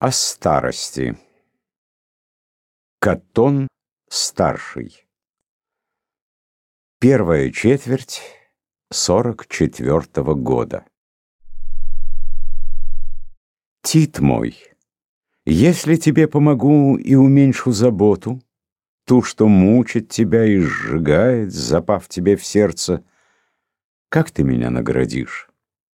О старости. Катон старший. Первая четверть 44-го года. Тит мой, если тебе помогу и уменьшу заботу, ту, что мучит тебя и сжигает, запав тебе в сердце, как ты меня наградишь?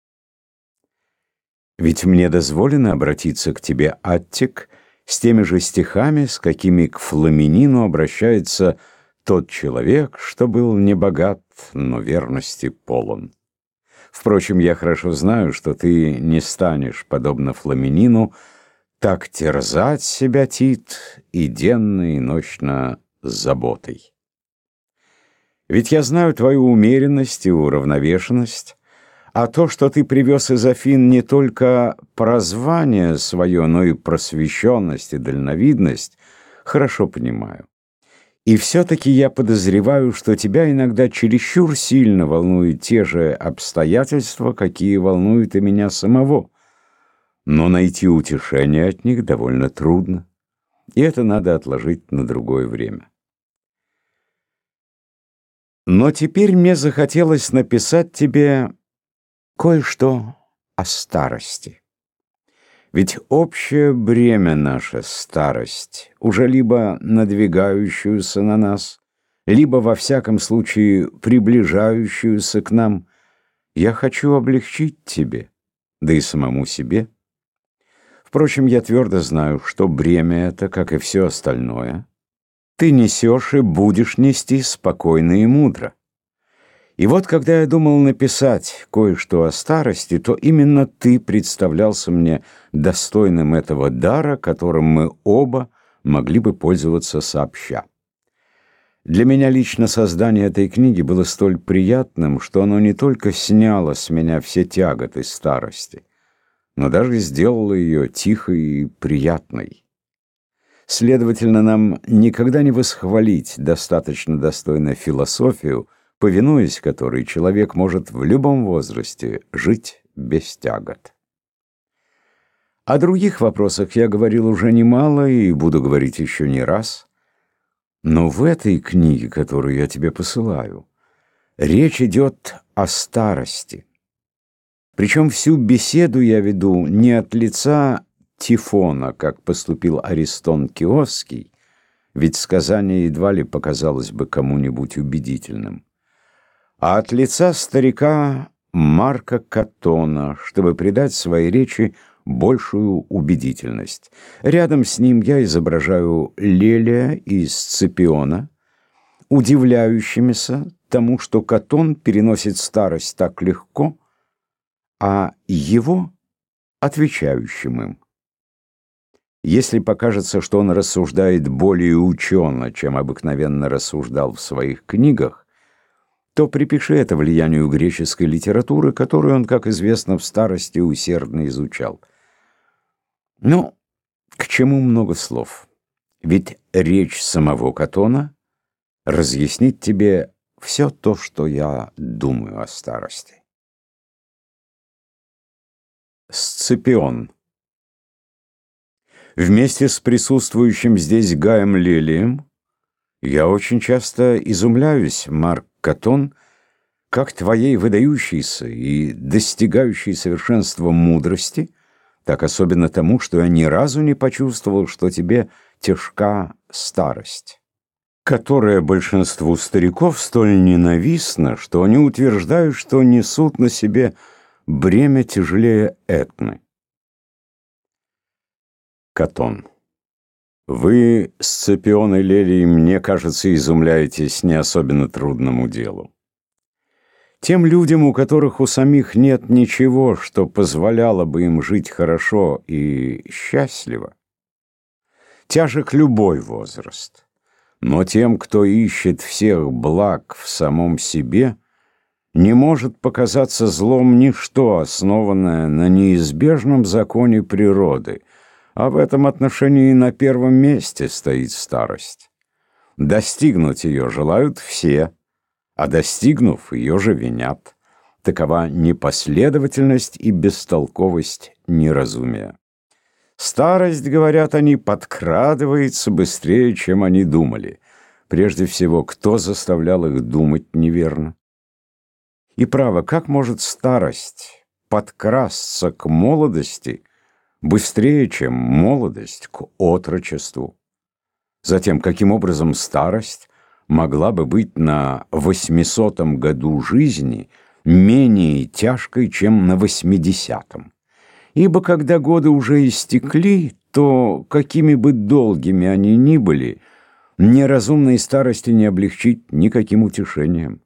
Ведь мне дозволено обратиться к тебе, Аттик, с теми же стихами, с какими к Фламинину обращается тот человек, что был не богат, но верности полон. Впрочем, я хорошо знаю, что ты не станешь, подобно Фламинину, так терзать себя, Тит, и денно, и ночно с заботой. Ведь я знаю твою умеренность и уравновешенность, а то, что ты привез из Афин не только прозвание свое, но и просвещенность и дальновидность, хорошо понимаю. И все-таки я подозреваю, что тебя иногда чересчур сильно волнуют те же обстоятельства, какие волнуют и меня самого. Но найти утешение от них довольно трудно, и это надо отложить на другое время. Но теперь мне захотелось написать тебе кое-что о старости. Ведь общее бремя наша старость, уже либо надвигающуюся на нас, либо во всяком случае приближающуюся к нам, я хочу облегчить тебе, да и самому себе. Впрочем, я твердо знаю, что бремя это, как и все остальное, ты несешь и будешь нести спокойно и мудро. И вот, когда я думал написать кое-что о старости, то именно ты представлялся мне достойным этого дара, которым мы оба могли бы пользоваться сообща. Для меня лично создание этой книги было столь приятным, что оно не только сняло с меня все тяготы старости, но даже сделало ее тихой и приятной. Следовательно, нам никогда не восхвалить достаточно достойно философию, повинуясь которой человек может в любом возрасте жить без тягот. О других вопросах я говорил уже немало и буду говорить еще не раз. Но в этой книге, которую я тебе посылаю, речь идет о старости. Причем всю беседу я веду не от лица Тифона, как поступил Аристон Киосский, ведь сказание едва ли показалось бы кому-нибудь убедительным, а от лица старика Марка Катона, чтобы придать своей речи большую убедительность. Рядом с ним я изображаю Лелия и Сципиона, удивляющимися тому, что Катон переносит старость так легко, а его отвечающим им. Если покажется, что он рассуждает более учено, чем обыкновенно рассуждал в своих книгах, то припиши это влиянию греческой литературы, которую он, как известно, в старости усердно изучал. Но к чему много слов? Ведь речь самого Катона разъяснит тебе все то, что я думаю о старости. Сципион. Вместе с присутствующим здесь Гаем Лелием я очень часто изумляюсь, Марк Катон, как твоей выдающейся и достигающей совершенства мудрости, так особенно тому, что я ни разу не почувствовал, что тебе тяжка старость, которая большинству стариков столь ненавистна, что они утверждают, что несут на себе бремя тяжелее Этны. Катон. Вы, Сципион и Лелий, мне кажется, изумляетесь не особенно трудному делу. Тем людям, у которых у самих нет ничего, что позволяло бы им жить хорошо и счастливо, тяжек любой возраст. Но тем, кто ищет всех благ в самом себе, не может показаться злом ничто, основанное на неизбежном законе природы, а в этом отношении на первом месте стоит старость. Достигнуть ее желают все, а достигнув, ее же винят. Такова непоследовательность и бестолковость неразумия. Старость, говорят они, подкрадывается быстрее, чем они думали. Прежде всего, кто заставлял их думать неверно? И право, как может старость подкрасться к молодости быстрее, чем молодость к отрочеству? Затем, каким образом старость могла бы быть на 800-м году жизни менее тяжкой, чем на 80-м? Ибо когда годы уже истекли, то, какими бы долгими они ни были, неразумной старости не облегчить никаким утешением.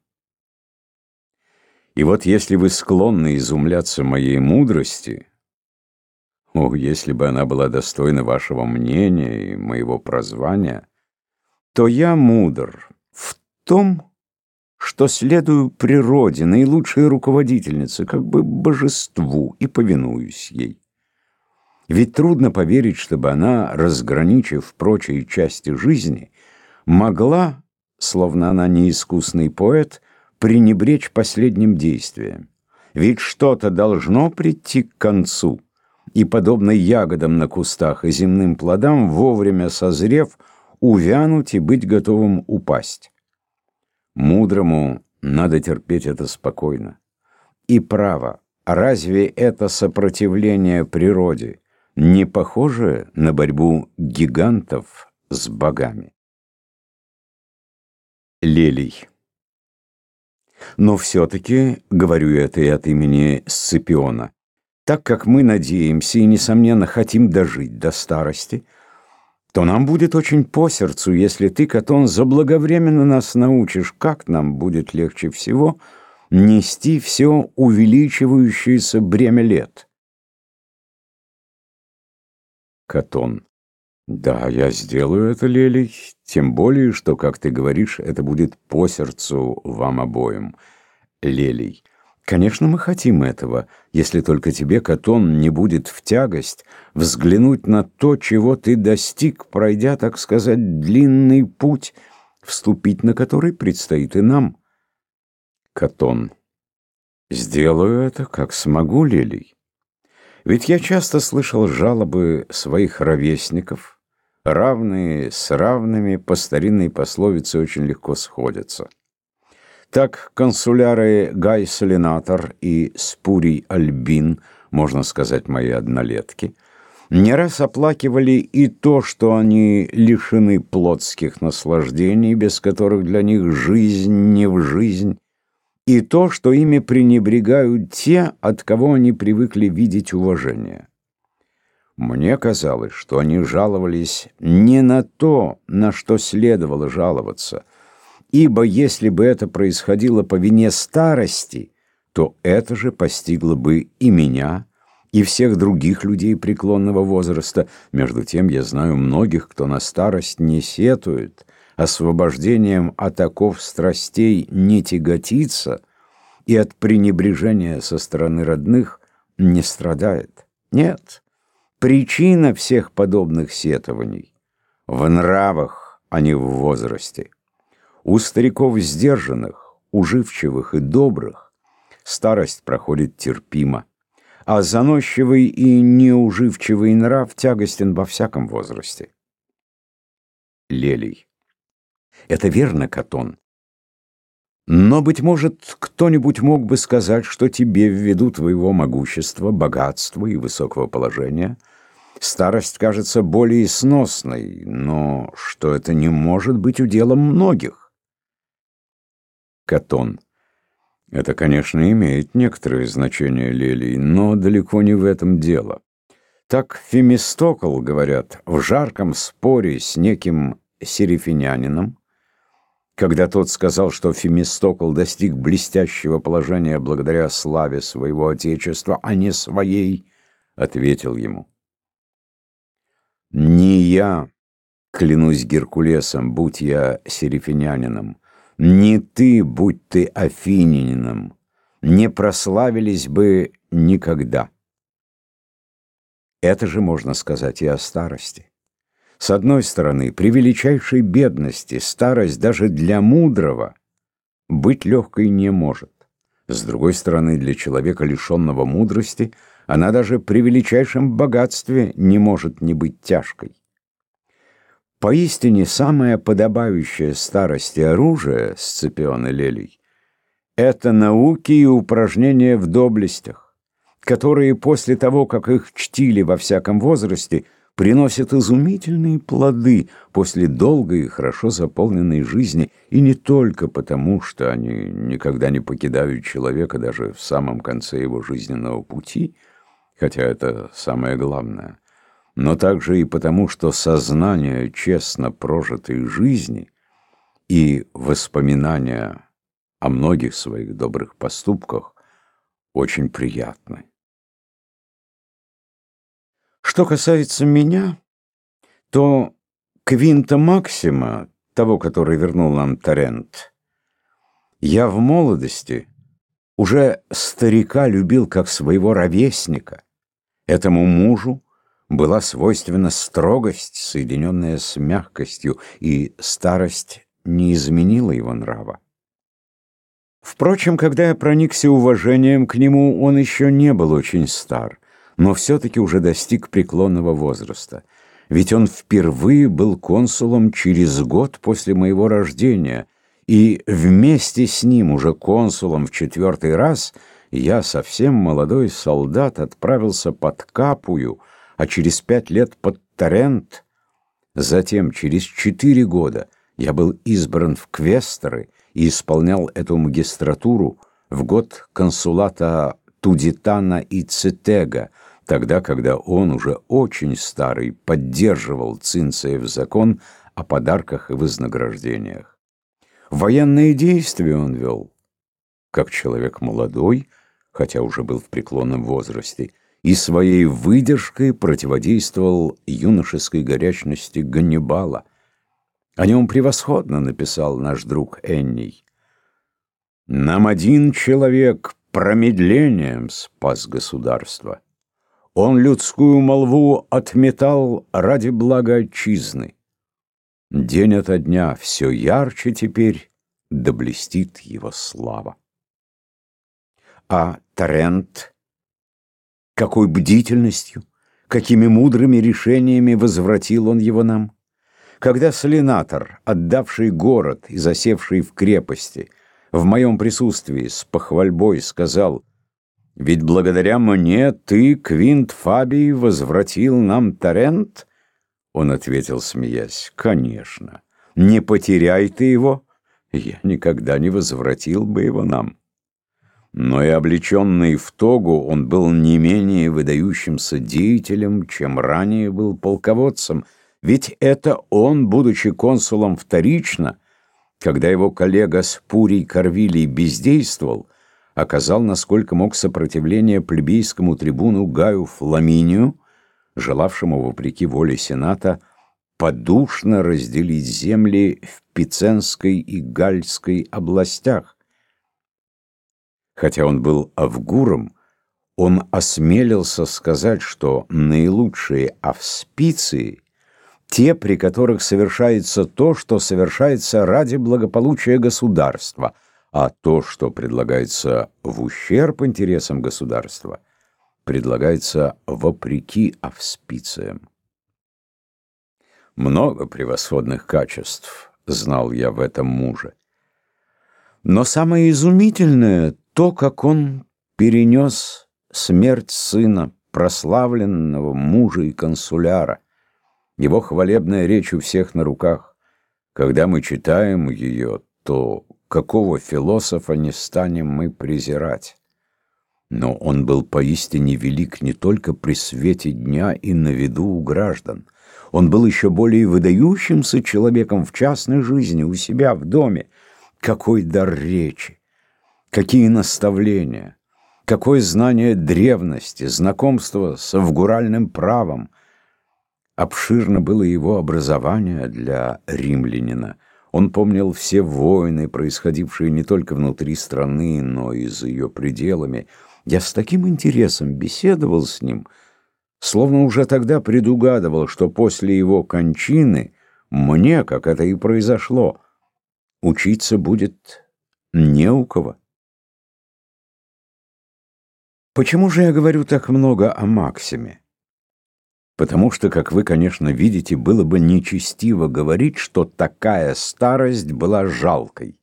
И вот если вы склонны изумляться моей мудрости, если бы она была достойна вашего мнения и моего прозвания, то я мудр в том, что следую природе, наилучшей руководительнице, как бы божеству, и повинуюсь ей. Ведь трудно поверить, чтобы она, разграничив прочие части жизни, могла, словно она неискусный поэт, пренебречь последним действием. Ведь что-то должно прийти к концу, и, подобно ягодам на кустах и земным плодам, вовремя созрев, увянуть и быть готовым упасть. Мудрому надо терпеть это спокойно. И право, разве это сопротивление природе не похоже на борьбу гигантов с богами? Лелий. Но все-таки, говорю это и от имени Сципиона, так как мы надеемся и, несомненно, хотим дожить до старости, то нам будет очень по сердцу, если ты, Катон, заблаговременно нас научишь, как нам будет легче всего нести все увеличивающееся бремя лет. Катон. Да, я сделаю это, Лелий, тем более, что, как ты говоришь, это будет по сердцу вам обоим. Лелий. Конечно, мы хотим этого, если только тебе, Катон, не будет в тягость взглянуть на то, чего ты достиг, пройдя, так сказать, длинный путь, вступить на который предстоит и нам. Катон. Сделаю это, как смогу, Лелий. Ведь я часто слышал жалобы своих ровесников, равные с равными по старинной пословице очень легко сходятся. Так консуляры Гай Салинатор и Спурий Альбин, можно сказать, мои однолетки, не раз оплакивали и то, что они лишены плотских наслаждений, без которых для них жизнь не в жизнь, и то, что ими пренебрегают те, от кого они привыкли видеть уважение. Мне казалось, что они жаловались не на то, на что следовало жаловаться, ибо если бы это происходило по вине старости, то это же постигло бы и меня, и всех других людей преклонного возраста. Между тем я знаю многих, кто на старость не сетует, освобождением от оков страстей не тяготится и от пренебрежения со стороны родных не страдает. Нет, причина всех подобных сетований в нравах, а не в возрасте. У стариков сдержанных, уживчивых и добрых старость проходит терпимо, а заносчивый и неуживчивый нрав тягостен во всяком возрасте. Лелий. Это верно, Катон. Но, быть может, кто-нибудь мог бы сказать, что тебе, ввиду твоего могущества, богатства и высокого положения, старость кажется более сносной, но что это не может быть уделом многих. Катон. Это, конечно, имеет некоторое значение, Лелий, но далеко не в этом дело. Так Фемистокл, говорят, в жарком споре с неким сирифинянином, когда тот сказал, что Фемистокл достиг блестящего положения благодаря славе своего отечества, а не своей, ответил ему: «Не я, клянусь Геркулесом, будь я сирифинянином, не ты, будь ты афинянином, не прославились бы никогда». Это же можно сказать и о старости. С одной стороны, при величайшей бедности старость даже для мудрого быть легкой не может. С другой стороны, для человека, лишенного мудрости, Она даже при величайшем богатстве не может не быть тяжкой. Поистине, самое подобающее старости оружие, Сципион Лелий, это науки и упражнения в доблестях, которые после того, как их чтили во всяком возрасте, приносят изумительные плоды после долгой и хорошо заполненной жизни, и не только потому, что они никогда не покидают человека даже в самом конце его жизненного пути, хотя это самое главное, но также и потому, что сознание честно прожитой жизни и воспоминания о многих своих добрых поступках очень приятны. Что касается меня, то Квинта Максима, того, который вернул нам Терент, я в молодости уже старика любил как своего ровесника. Этому мужу была свойственна строгость, соединенная с мягкостью, и старость не изменила его нрава. Впрочем, когда я проникся уважением к нему, он еще не был очень стар, но все-таки уже достиг преклонного возраста. Ведь он впервые был консулом через год после моего рождения, и вместе с ним уже консулом в 4-й раз я, совсем молодой солдат, отправился под Капую, а через 5 лет под Терент. Затем, через 4 года, я был избран в квесторы и исполнял эту магистратуру в год консулата Тудитана и Цитега, тогда, когда он, уже очень старый, поддерживал Цинцеев закон о подарках и вознаграждениях. Военные действия он вел, как человек молодой, хотя уже был в преклонном возрасте, и своей выдержкой противодействовал юношеской горячности Ганнибала. О нем превосходно написал наш друг Энний. «Нам один человек промедлением спас государство. Он людскую молву отметал ради блага отчизны. День ото дня все ярче теперь да блестит его слава». А Терент, какой бдительностью, какими мудрыми решениями возвратил он его нам. Когда Салинатор, отдавший город и засевший в крепости, в моем присутствии с похвальбой сказал: «Ведь благодаря мне ты, Квинт Фабий, возвратил нам Терент», он ответил, смеясь: «Конечно, не потеряй ты его, я никогда не возвратил бы его нам». Но и облеченный в тогу он был не менее выдающимся деятелем, чем ранее был полководцем, ведь это он, будучи консулом вторично, когда его коллега Спурий Корвилий бездействовал, оказал, насколько мог, сопротивление плебейскому трибуну Гаю Фламинию, желавшему, вопреки воле Сената, подушно разделить земли в Пиценской и Гальской областях. Хотя он был авгуром, он осмелился сказать, что наилучшие авспиции — те, при которых совершается то, что совершается ради благополучия государства, а то, что предлагается в ущерб интересам государства, предлагается вопреки авспициям. Много превосходных качеств знал я в этом муже. Но самое изумительное — то, как он перенес смерть сына, прославленного мужа и консуляра. Его хвалебная речь у всех на руках. Когда мы читаем ее, то какого философа не станем мы презирать? Но он был поистине велик не только при свете дня и на виду у граждан. Он был еще более выдающимся человеком в частной жизни, у себя в доме. Какой дар речи! Какие наставления! Какое знание древности, знакомство с авгуральным правом! Обширно было его образование для римлянина. Он помнил все войны, происходившие не только внутри страны, но и за ее пределами. Я с таким интересом беседовал с ним, словно уже тогда предугадывал, что после его кончины мне, как это и произошло, учиться будет не у кого. Почему же я говорю так много о Максиме? Потому что, как вы, конечно, видите, было бы нечестиво говорить, что такая старость была жалкой.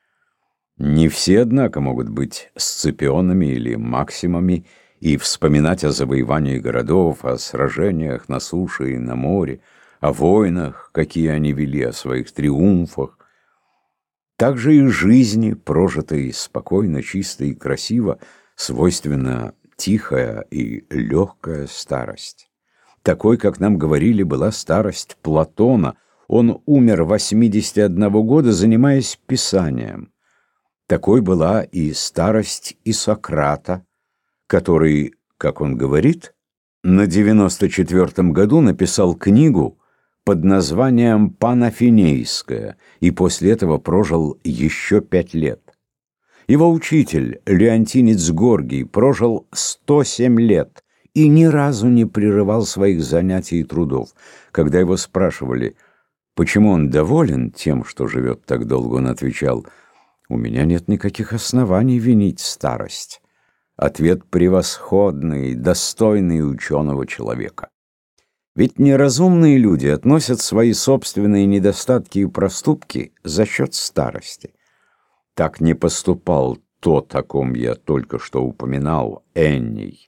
Не все, однако, могут быть Сципионами или Максимами и вспоминать о завоевании городов, о сражениях на суше и на море, о войнах, какие они вели, о своих триумфах. Также и жизни, прожитой спокойно, чисто и красиво, свойственна тихая и легкая старость. Такой, как нам говорили, была старость Платона. Он умер 81 года, занимаясь писанием. Такой была и старость Исократа, который, как он говорит, на 94-м году написал книгу под названием «Панафинейская» и после этого прожил еще 5 лет. Его учитель, леонтинец Горгий, прожил 107 лет и ни разу не прерывал своих занятий и трудов. Когда его спрашивали, почему он доволен тем, что живет так долго, он отвечал: «У меня нет никаких оснований винить старость». Ответ превосходный, достойный ученого человека. Ведь неразумные люди относят свои собственные недостатки и проступки за счет старости. Так не поступал тот, о ком я только что упоминал, Энний.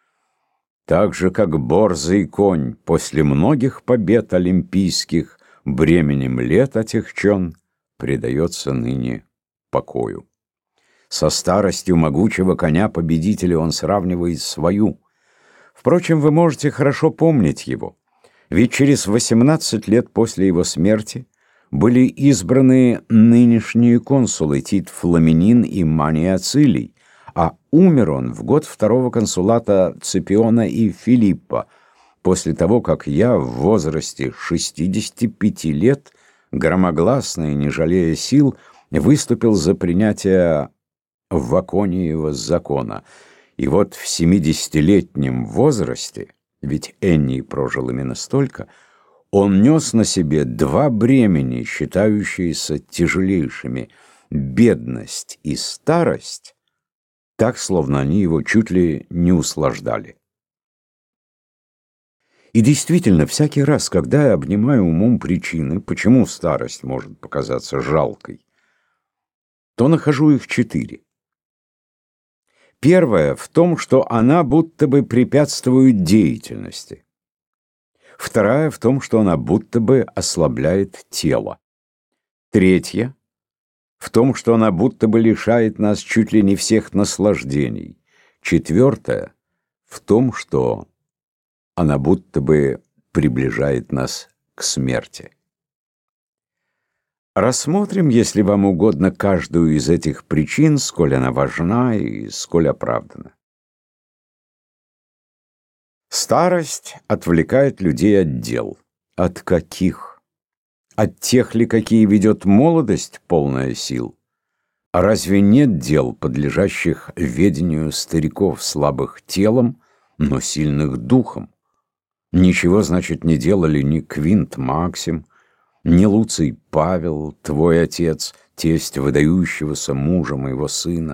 Так же, как борзый конь после многих побед олимпийских бременем лет отягчен, предается ныне покою. Со старостью могучего коня-победителя он сравнивает свою. Впрочем, вы можете хорошо помнить его, ведь через 18 лет после его смерти были избраны нынешние консулы Тит Фламинин и Мания Ацилий, а умер он в год второго консулата Ципиона и Филиппа, после того, как я в возрасте 65 лет, громогласно и не жалея сил, выступил за принятие Вакониева закона. И вот в 70-летнем возрасте, ведь Энний прожил именно столько, он нес на себе 2 бремени, считающиеся тяжелейшими — бедность и старость, так, словно они его чуть ли не услаждали. И действительно, всякий раз, когда я обнимаю умом причины, почему старость может показаться жалкой, то нахожу их 4. Первое в том, что она будто бы препятствует деятельности. Вторая в том, что она будто бы ослабляет тело. Третья в том, что она будто бы лишает нас чуть ли не всех наслаждений. Четвертая в том, что она будто бы приближает нас к смерти. Рассмотрим, если вам угодно, каждую из этих причин, сколь она важна и сколь оправдана. Старость отвлекает людей от дел. От каких? От тех ли, какие ведет молодость, полная сил? А разве нет дел, подлежащих ведению стариков, слабых телом, но сильных духом? Ничего, значит, не делали ни Квинт Максим, ни Луций Павел, твой отец, тесть выдающегося мужа моего сына.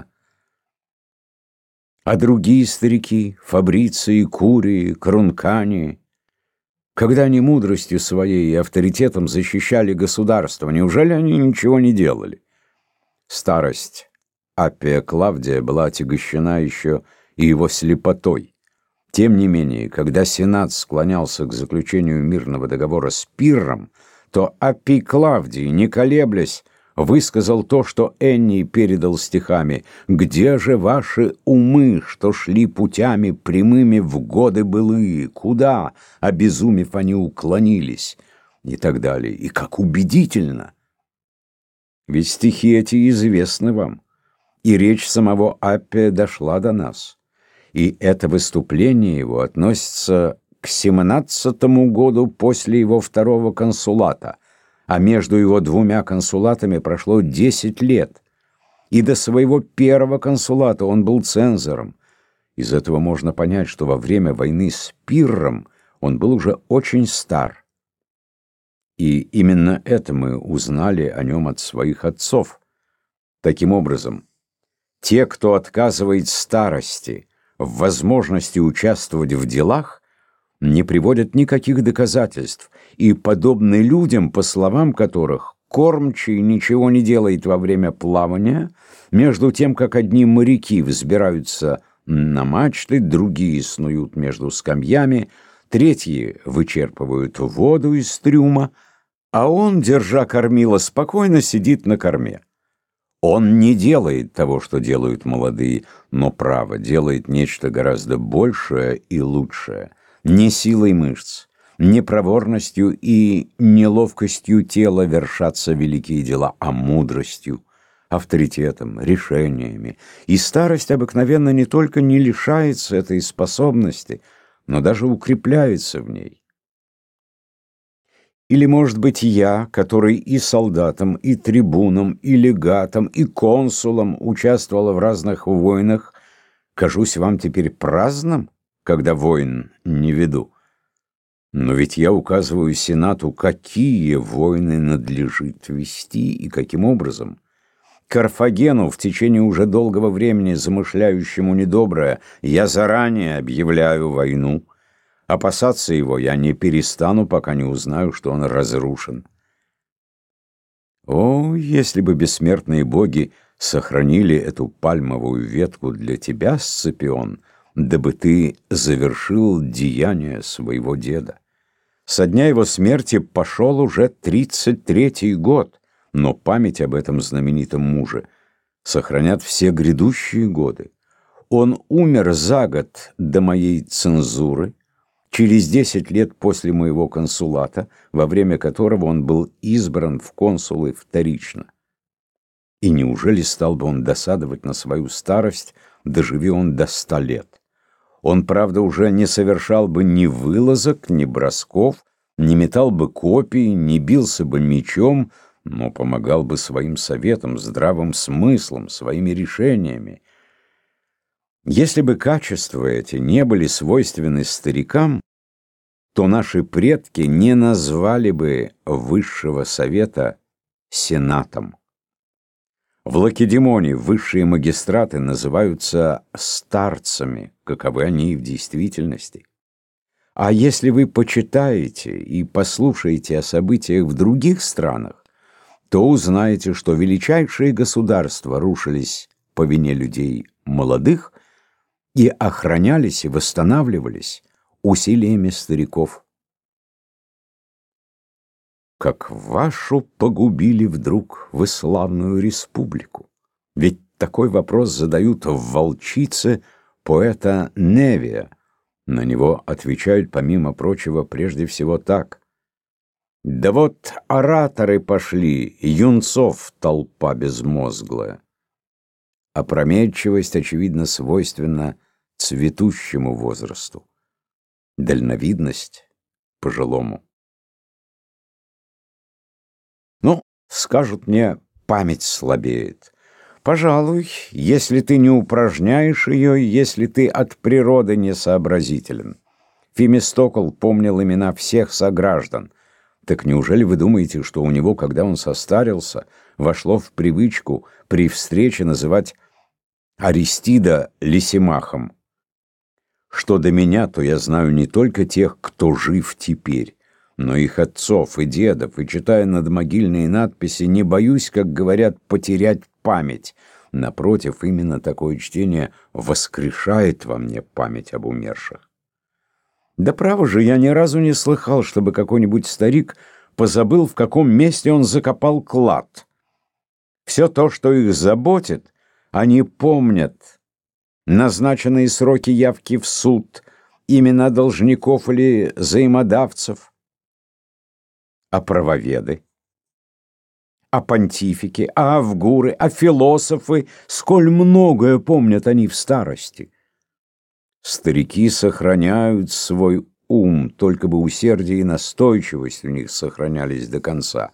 А другие старики, Фабриций, Курии, Крункани, когда они мудростью своей и авторитетом защищали государство, неужели они ничего не делали? Старость Аппия Клавдия была отягощена еще и его слепотой. Тем не менее, когда Сенат склонялся к заключению мирного договора с Пирром, то Аппий Клавдий, не колеблясь, высказал то, что Энний передал стихами: «Где же ваши умы, что шли путями прямыми в годы былые? Куда, обезумев, они уклонились?» И так далее. И как убедительно! Ведь стихи эти известны вам, и речь самого Аппия дошла до нас. И это выступление его относится к 17-му году после его второго консулата, а между его 2 консулатами прошло 10 лет. И до своего первого консулата он был цензором. Из этого можно понять, что во время войны с Пирром он был уже очень стар. И именно это мы узнали о нем от своих отцов. Таким образом, те, кто отказывает старости в возможности участвовать в делах, не приводят никаких доказательств и подобны людям, по словам которых кормчий ничего не делает во время плавания, между тем, как одни моряки взбираются на мачты, другие снуют между скамьями, третьи вычерпывают воду из трюма, а он, держа кормило, спокойно сидит на корме. Он не делает того, что делают молодые, но, право, делает нечто гораздо большее и лучшее. Не силой мышц, не проворностью и не ловкостью тела вершатся великие дела, а мудростью, авторитетом, решениями. И старость обыкновенно не только не лишается этой способности, но даже укрепляется в ней. Или, может быть, я, который и солдатом, и трибуном, и легатом, и консулом участвовал в разных войнах, кажусь вам теперь праздным, когда войн не веду? Но ведь я указываю Сенату, какие войны надлежит вести и каким образом. Карфагену, в течение уже долгого времени замышляющему недоброе, я заранее объявляю войну. Опасаться его я не перестану, пока не узнаю, что он разрушен. О, если бы бессмертные боги сохранили эту пальмовую ветку для тебя, Сципион, дабы ты завершил деяния своего деда. Со дня его смерти пошел уже 33-й год, но память об этом знаменитом муже сохранят все грядущие годы. Он умер за год до моей цензуры, через 10 лет после моего консулата, во время которого он был избран в консулы вторично. И неужели стал бы он досадовать на свою старость, доживи он до 100 лет? Он, правда, уже не совершал бы ни вылазок, ни бросков, не метал бы копий, не бился бы мечом, но помогал бы своим советом, здравым смыслом, своими решениями. Если бы качества эти не были свойственны старикам, то наши предки не назвали бы высшего совета сенатом. В Лакедемоне высшие магистраты называются старцами, каковы они и в действительности. А если вы почитаете и послушаете о событиях в других странах, то узнаете, что величайшие государства рушились по вине людей молодых и охранялись и восстанавливались усилиями стариков. Как вашу погубили вдруг вы славную республику? Ведь такой вопрос задают в «Волчице» поэта Невия. На него отвечают, помимо прочего, прежде всего так: «Да вот ораторы пошли, юнцов толпа безмозглая». Опрометчивость, очевидно, свойственна цветущему возрасту, дальновидность — пожилому. Ну, скажут мне, память слабеет. Пожалуй, если ты не упражняешь ее, если ты от природы не сообразителен. Фемистокл помнил имена всех сограждан. Так неужели вы думаете, что у него, когда он состарился, вошло в привычку при встрече называть Аристида Лисимахом? Что до меня, то я знаю не только тех, кто жив теперь, но их отцов и дедов, и, читая надмогильные надписи, не боюсь, как говорят, потерять память. Напротив, именно такое чтение воскрешает во мне память об умерших. Да право же, я ни разу не слыхал, чтобы какой-нибудь старик позабыл, в каком месте он закопал клад. Все то, что их заботит, они помнят. Назначенные сроки явки в суд, имена должников или взаимодавцев. А правоведы, а понтифики, а авгуры, а философы, сколь многое помнят они в старости. Старики сохраняют свой ум, только бы усердие и настойчивость у них сохранялись до конца.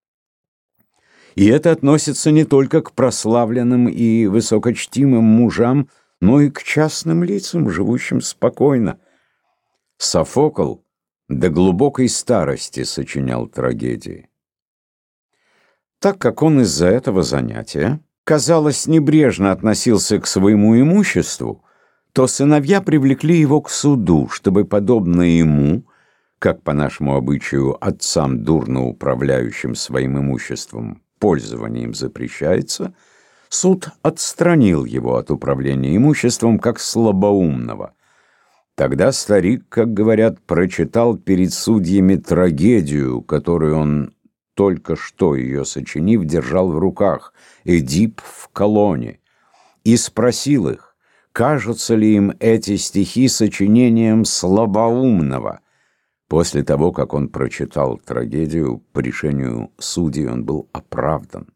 И это относится не только к прославленным и высокочтимым мужам, но и к частным лицам, живущим спокойно. Софокл до глубокой старости сочинял трагедии. Так как он из-за этого занятия, казалось, небрежно относился к своему имуществу, то сыновья привлекли его к суду, чтобы, подобно ему, как по нашему обычаю отцам, дурно управляющим своим имуществом, пользование им запрещается, суд отстранил его от управления имуществом как слабоумного. Тогда старик, как говорят, прочитал перед судьями трагедию, которую он, только что ее сочинив, держал в руках, «Эдип в Колоне», и спросил их, кажутся ли им эти стихи сочинением слабоумного. После того, как он прочитал трагедию, по решению судей он был оправдан.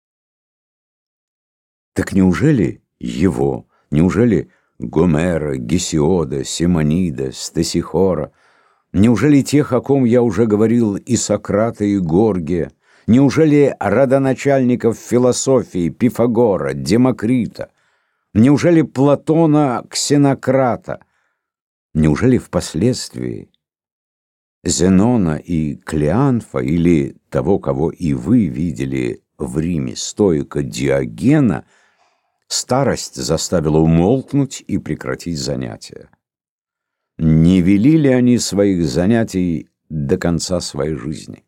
Так неужели его, неужели Гомера, Гесиода, Симонида, Стесихора, неужели тех, о ком я уже говорил, и Сократа, и Горгия, неужели родоначальников философии Пифагора, Демокрита, неужели Платона, Ксенократа, неужели впоследствии Зенона и Клеанфа или того, кого и вы видели в Риме, стоика Диогена, старость заставила умолкнуть и прекратить занятия? Не вели ли они своих занятий до конца своей жизни?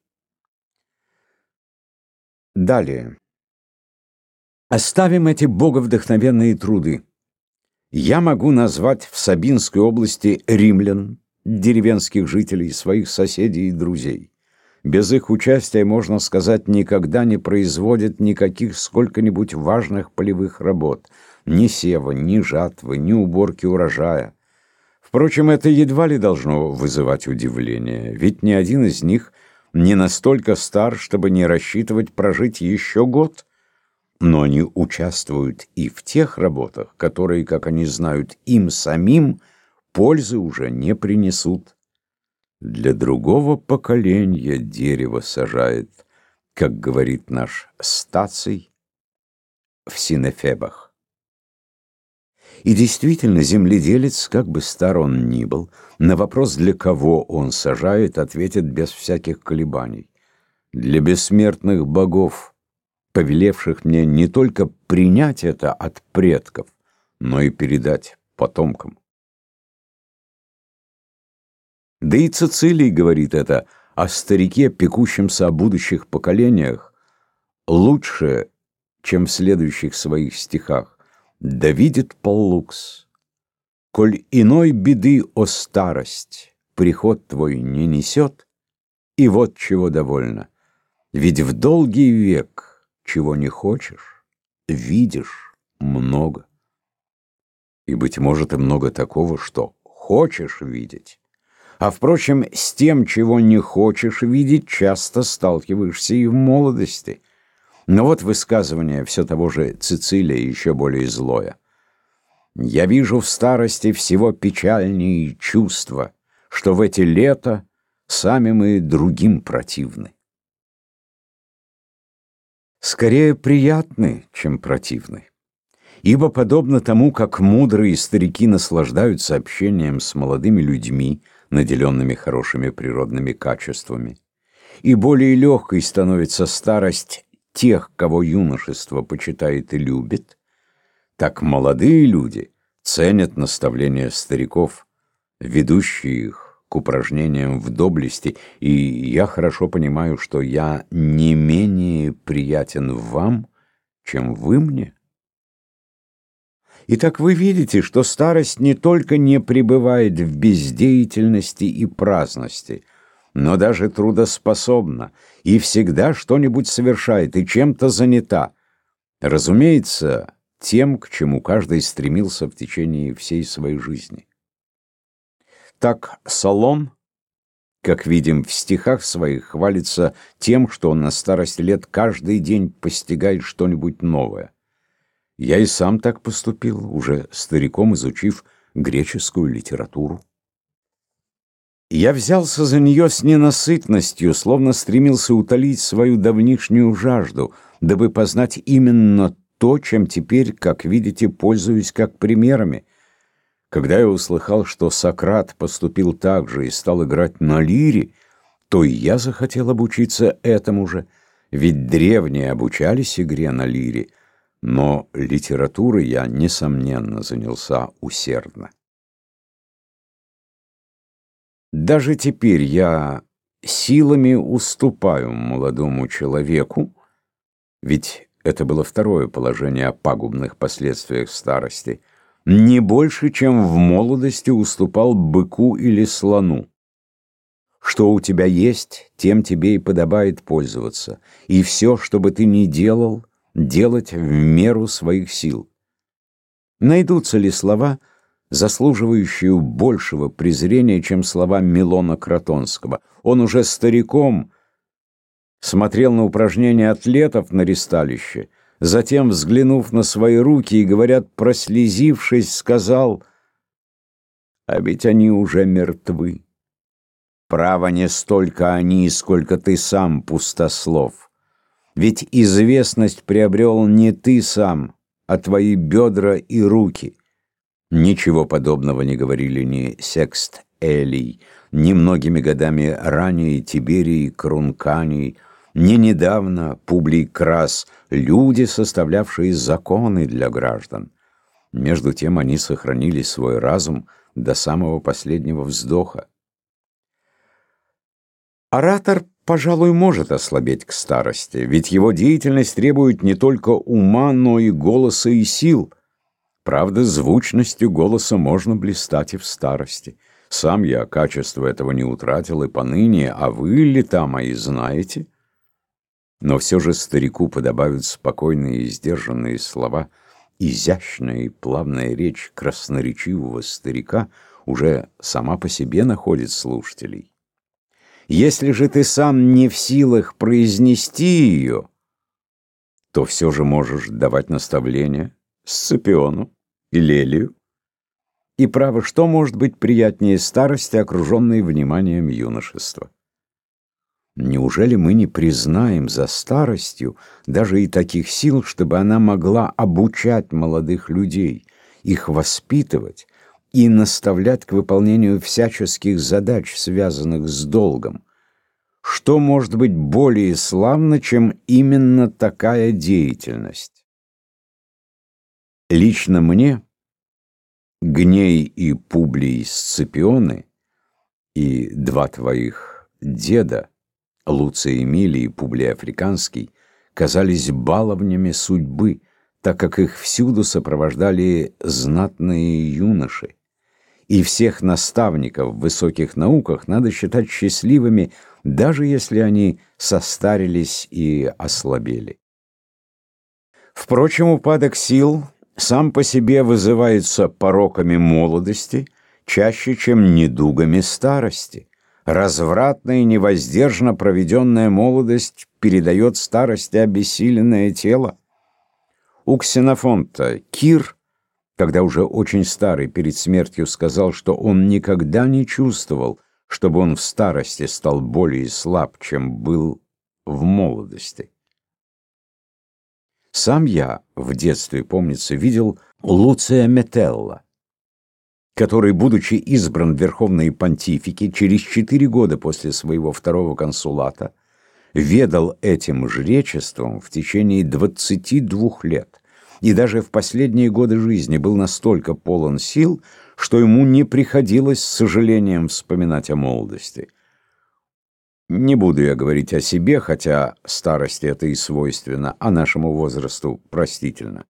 Далее. Оставим эти боговдохновенные труды. Я могу назвать в Сабинской области римлян, деревенских жителей, своих соседей и друзей. Без их участия, можно сказать, никогда не производят никаких сколько-нибудь важных полевых работ. Ни сева, ни жатвы, ни уборки урожая. Впрочем, это едва ли должно вызывать удивление, ведь ни один из них не настолько стар, чтобы не рассчитывать прожить еще год. Но они участвуют и в тех работах, которые, как они знают, им самим пользы уже не принесут. Для другого поколения дерево сажает, как говорит наш Стаций в Синефебах. И действительно, земледелец, как бы стар он ни был, на вопрос, для кого он сажает, ответит без всяких колебаний: для бессмертных богов, повелевших мне не только принять это от предков, но и передать потомкам. Да и Цицилий говорит это о старике, пекущемся о будущих поколениях, лучше, чем в следующих своих стихах. Да видит Поллукс, коль иной беды, о старость, приход твой не несет, и вот чего довольно. Ведь в долгий век, чего не хочешь, видишь много. И, быть может, и много такого, что хочешь видеть. А, впрочем, с тем, чего не хочешь видеть, часто сталкиваешься и в молодости. Но вот высказывание все того же Цицилия, еще более злое. «Я вижу в старости всего печальнее чувства, что в эти лета сами мы другим противны». Скорее приятны, чем противны. Ибо подобно тому, как мудрые старики наслаждаются общением с молодыми людьми, наделенными хорошими природными качествами, и более легкой становится старость тех, кого юношество почитает и любит, так молодые люди ценят наставления стариков, ведущие их к упражнениям в доблести, и я хорошо понимаю, что я не менее приятен вам, чем вы мне. Итак, вы видите, что старость не только не пребывает в бездеятельности и праздности, но даже трудоспособна и всегда что-нибудь совершает и чем-то занята. Разумеется, тем, к чему каждый стремился в течение всей своей жизни. Так Солон, как видим в стихах своих, хвалится тем, что он на старости лет каждый день постигает что-нибудь новое. Я и сам так поступил, уже стариком изучив греческую литературу. Я взялся за нее с ненасытностью, словно стремился утолить свою давнишнюю жажду, дабы познать именно то, чем теперь, как видите, пользуюсь как примерами. Когда я услыхал, что Сократ поступил так же и стал играть на лире, то и я захотел обучиться этому же, ведь древние обучались игре на лире. Но литературой я, несомненно, занялся усердно. Даже теперь я силами уступаю молодому человеку, ведь это было второе положение о пагубных последствиях старости, не больше, чем в молодости уступал быку или слону. Что у тебя есть, тем тебе и подобает пользоваться, и все, что бы ты ни делал, делать в меру своих сил. Найдутся ли слова, заслуживающие большего презрения, чем слова Милона Кротонского? Он уже стариком смотрел на упражнения атлетов на ристалище, затем, взглянув на свои руки и, говорят, прослезившись, сказал: «А ведь они уже мертвы. Право, не столько они, сколько ты сам, пустослов. Ведь известность приобрел не ты сам, а твои бедра и руки». Ничего подобного не говорили ни Секст Элий, ни многими годами ранее Тиберий Крунканий, ни недавно Публий Крас, люди, составлявшие законы для граждан. Между тем они сохранили свой разум до самого последнего вздоха. Оратор, пожалуй, может ослабеть к старости, ведь его деятельность требует не только ума, но и голоса и сил. Правда, звучностью голоса можно блистать и в старости. Сам я качество этого не утратил и поныне, а вы, лета мои, знаете. Но все же старику подобают спокойные и сдержанные слова. Изящная и плавная речь красноречивого старика уже сама по себе находит слушателей. Если же ты сам не в силах произнести ее, то все же можешь давать наставления Сципиону и Лелию. И право, что может быть приятнее старости, окруженной вниманием юношества? Неужели мы не признаем за старостью даже и таких сил, чтобы она могла обучать молодых людей, их воспитывать и наставлять к выполнению всяческих задач, связанных с долгом? Что может быть более славно, чем именно такая деятельность? Лично мне Гней и Публий Сципионы и два твоих деда, Луций Эмилий и Публий Африканский, казались баловнями судьбы, так как их всюду сопровождали знатные юноши. И всех наставников в высоких науках надо считать счастливыми, даже если они состарились и ослабели. Впрочем, упадок сил сам по себе вызывается пороками молодости чаще, чем недугами старости. Развратная и невоздержанно проведенная молодость передает старости обессиленное тело. У Ксенофонта Кир, когда уже очень старый, перед смертью сказал, что он никогда не чувствовал, чтобы он в старости стал более слаб, чем был в молодости. Сам я в детстве, помнится, видел Луция Метелла, который, будучи избран в верховные понтифики через 4 года после своего второго консулата, ведал этим жречеством в течение 22 лет, и даже в последние годы жизни был настолько полон сил, что ему не приходилось с сожалением вспоминать о молодости. Не буду я говорить о себе, хотя старости это и свойственно, а нашему возрасту простительно.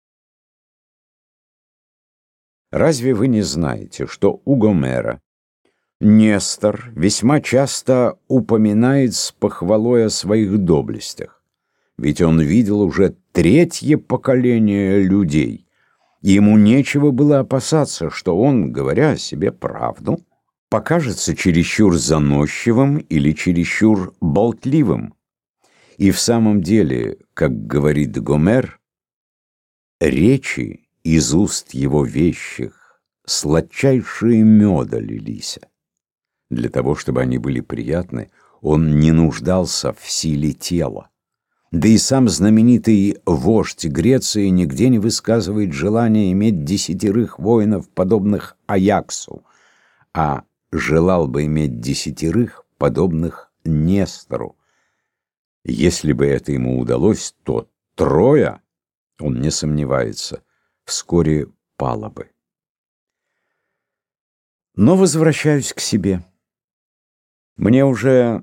Разве вы не знаете, что у Гомера Нестор весьма часто упоминает с похвалой о своих доблестях? Ведь он видел уже 3-е поколение людей, и ему нечего было опасаться, что он, говоря о себе правду, покажется чересчур заносчивым или чересчур болтливым. И в самом деле, как говорит Гомер, речи из уст его вещих сладчайшие меда лились. Для того, чтобы они были приятны, он не нуждался в силе тела. Да и сам знаменитый вождь Греции нигде не высказывает желания иметь 10 воинов, подобных Аяксу, а желал бы иметь 10, подобных Нестору. Если бы это ему удалось, то 3 он не сомневается, вскоре пало бы. Но возвращаюсь к себе. Мне уже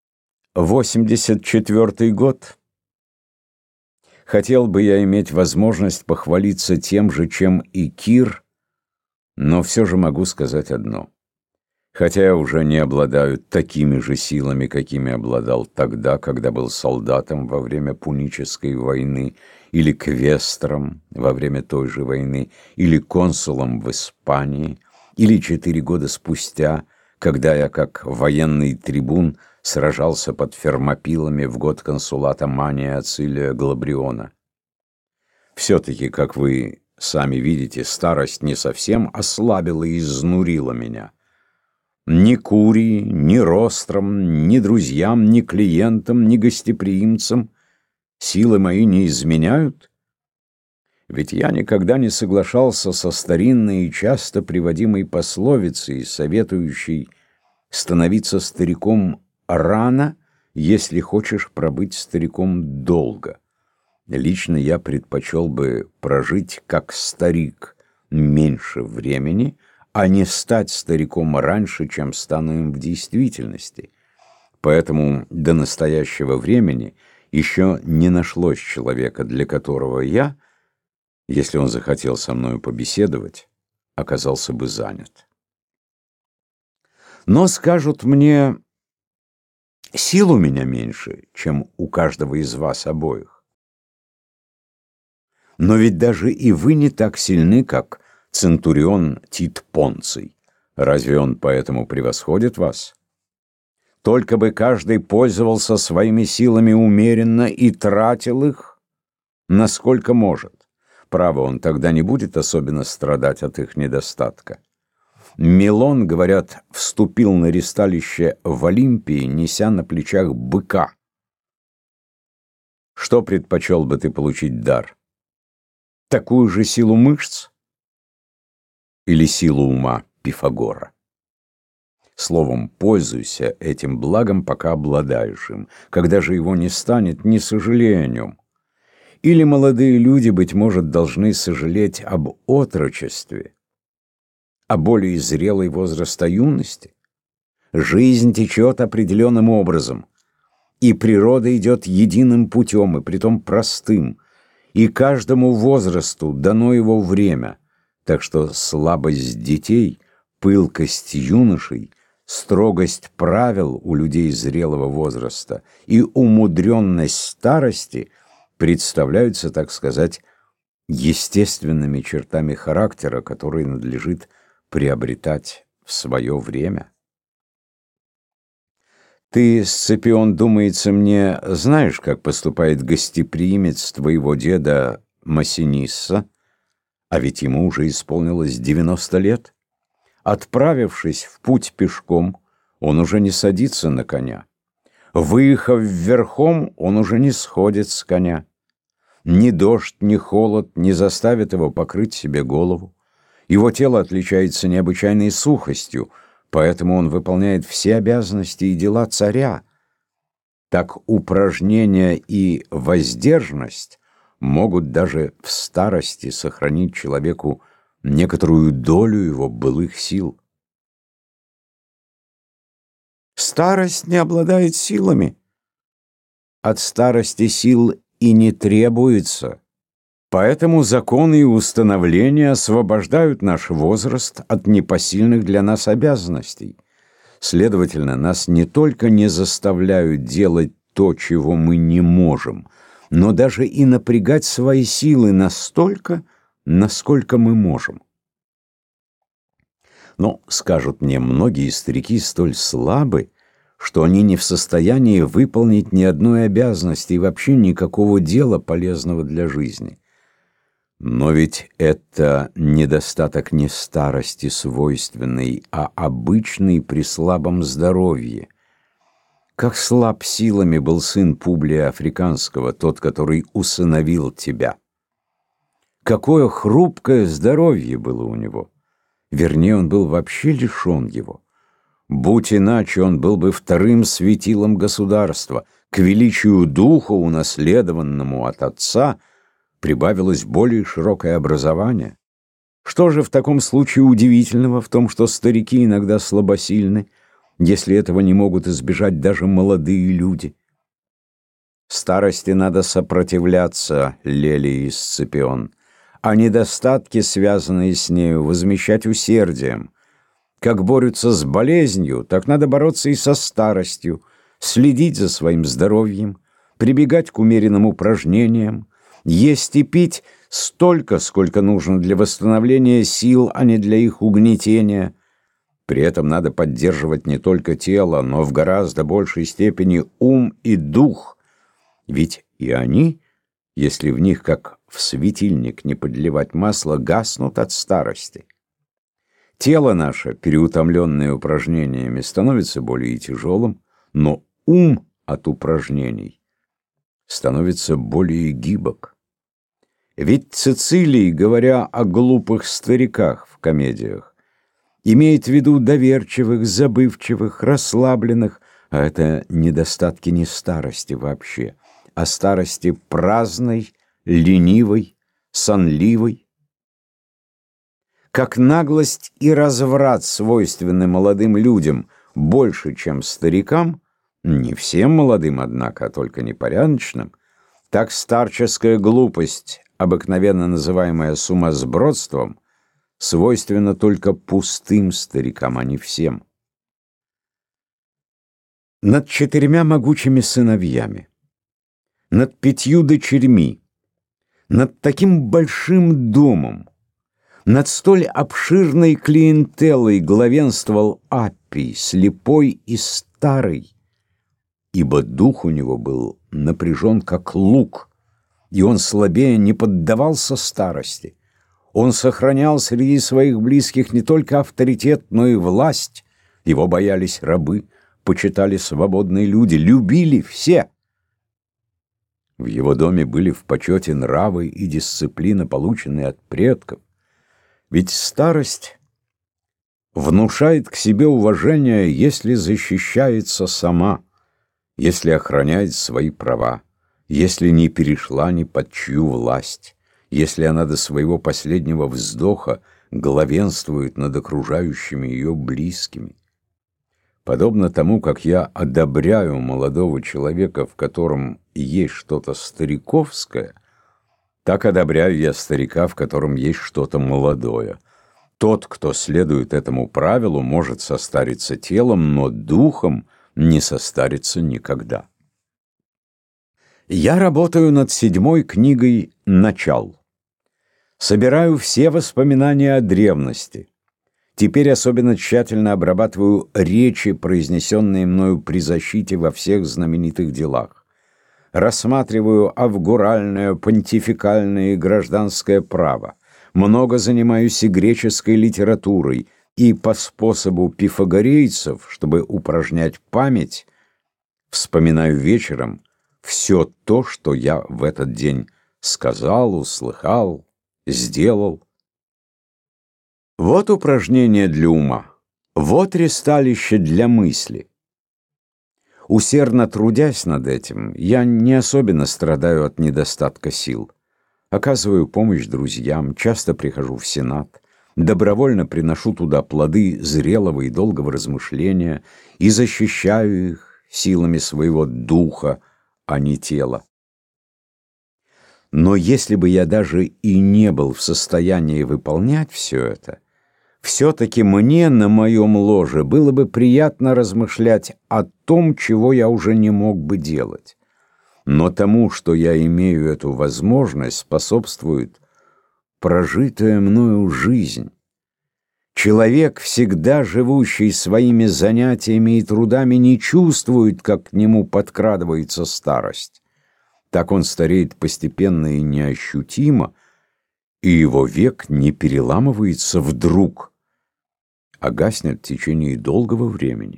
84-й год. Хотел бы я иметь возможность похвалиться тем же, чем и Кир, но все же могу сказать одно. Хотя я уже не обладаю такими же силами, какими обладал тогда, когда был солдатом во время Пунической войны, или квестором во время той же войны, или консулом в Испании, или 4 года спустя, когда я, как военный трибун, сражался под Фермопилами в год консулата Мания Ацилия Глабриона. Все-таки, как вы сами видите, старость не совсем ослабила и изнурила меня. Ни Курии, ни Рострам, ни друзьям, ни клиентам, ни гостеприимцам силы мои не изменяют. Ведь я никогда не соглашался со старинной и часто приводимой пословицей, советующей становиться стариком рано, если хочешь пробыть стариком долго. Лично я предпочел бы прожить как старик меньше времени, а не стать стариком раньше, чем стану им в действительности. Поэтому до настоящего времени еще не нашлось человека, для которого я, если он захотел со мною побеседовать, оказался бы занят. Но скажут мне, сил у меня меньше, чем у каждого из вас обоих. Но ведь даже и вы не так сильны, как центурион Тит Понций. Разве он поэтому превосходит вас? Только бы каждый пользовался своими силами умеренно и тратил их, насколько может. Право, он тогда не будет особенно страдать от их недостатка. Милон, говорят, вступил на ристалище в Олимпии, неся на плечах быка. Что предпочел бы ты получить дар? Такую же силу мышц? Или силу ума Пифагора? Словом, пользуйся этим благом, пока обладаешь им. Когда же его не станет, не сожалей о нем. Или молодые люди, быть может, должны сожалеть об отрочестве, а более зрелый возраста юности. Жизнь течет определенным образом, и природа идет единым путем, и притом простым, и каждому возрасту дано его время, так что слабость детей, пылкость юношей, строгость правил у людей зрелого возраста и умудренность старости представляются, так сказать, естественными чертами характера, которые надлежит приобретать в свое время. Ты, Сципион, думается мне, знаешь, как поступает гостеприимец твоего деда Массинисса, а ведь ему уже исполнилось 90 лет. Отправившись в путь пешком, он уже не садится на коня. Выехав верхом, он уже не сходит с коня. Ни дождь, ни холод не заставят его покрыть себе голову. Его тело отличается необычайной сухостью, поэтому он выполняет все обязанности и дела царя. Так упражнение и воздержанность могут даже в старости сохранить человеку некоторую долю его былых сил. Старость не обладает силами. От старости сил и не требуется. Поэтому законы и установления освобождают наш возраст от непосильных для нас обязанностей. Следовательно, нас не только не заставляют делать то, чего мы не можем, но даже и напрягать свои силы настолько, насколько мы можем. Но, скажут мне, многие старики столь слабы, что они не в состоянии выполнить ни одной обязанности и вообще никакого дела полезного для жизни. Но ведь это недостаток не старости свойственный, а обычный при слабом здоровье. Как слаб силами был сын Публия Африканского, тот, который усыновил тебя. Какое хрупкое здоровье было у него. Вернее, он был вообще лишен его. Будь иначе, он был бы вторым светилом государства, к величию духа, унаследованному от отца, прибавилось более широкое образование. Что же в таком случае удивительного в том, что старики иногда слабосильны, если этого не могут избежать даже молодые люди? Старости надо сопротивляться, Лелий и Сципион, а недостатки, связанные с нею, возмещать усердием. Как борются с болезнью, так надо бороться и со старостью, следить за своим здоровьем, прибегать к умеренным упражнениям, есть и пить столько, сколько нужно для восстановления сил, а не для их угнетения. При этом надо поддерживать не только тело, но в гораздо большей степени ум и дух, ведь и они, если в них, как в светильник, не подливать масло, гаснут от старости. Тело наше, переутомленное упражнениями, становится более тяжелым, но ум от упражнений становится более гибок. Ведь Цицилий, говоря о глупых стариках в комедиях, имеет в виду доверчивых, забывчивых, расслабленных, а это недостатки не старости вообще, а старости праздной, ленивой, сонливой. Как наглость и разврат свойственны молодым людям больше, чем старикам, не всем молодым, однако, а только непорядочным, так старческая глупость, обыкновенно называемая сумасбродством, свойственна только пустым старикам, а не всем. Над 4 могучими сыновьями, над 5 дочерьми, над таким большим домом, над столь обширной клиентелой главенствовал Аппий, слепой и старый, ибо дух у него был напряжен, как лук, и он слабее не поддавался старости. Он сохранял среди своих близких не только авторитет, но и власть. Его боялись рабы, почитали свободные люди, любили все. В его доме были в почете нравы и дисциплина, полученные от предков. Ведь старость внушает к себе уважение, если защищается сама, если охраняет свои права, если не перешла ни под чью власть, если она до своего последнего вздоха главенствует над окружающими ее близкими. Подобно тому, как я одобряю молодого человека, в котором есть что-то стариковское, так одобряю я старика, в котором есть что-то молодое. Тот, кто следует этому правилу, может состариться телом, но духом не состарится никогда. Я работаю над 7 книгой «Начал». Собираю все воспоминания о древности. Теперь особенно тщательно обрабатываю речи, произнесенные мною при защите во всех знаменитых делах. Рассматриваю авгуральное, понтификальное и гражданское право. Много занимаюсь и греческой литературой, и по способу пифагорейцев, чтобы упражнять память, вспоминаю вечером все то, что я в этот день сказал, услыхал, сделал. Вот упражнение для ума, вот ресталище для мысли. Усердно трудясь над этим, я не особенно страдаю от недостатка сил. Оказываю помощь друзьям, часто прихожу в Сенат, добровольно приношу туда плоды зрелого и долгого размышления и защищаю их силами своего духа, а не тела. Но если бы я даже и не был в состоянии выполнять все это, все-таки мне на моем ложе было бы приятно размышлять о том, чего я уже не мог бы делать. Но тому, что я имею эту возможность, способствует прожитая мною жизнь. Человек, всегда живущий своими занятиями и трудами, не чувствует, как к нему подкрадывается старость. Так он стареет постепенно и неощутимо, и его век не переламывается вдруг, а гаснет в течение долгого времени.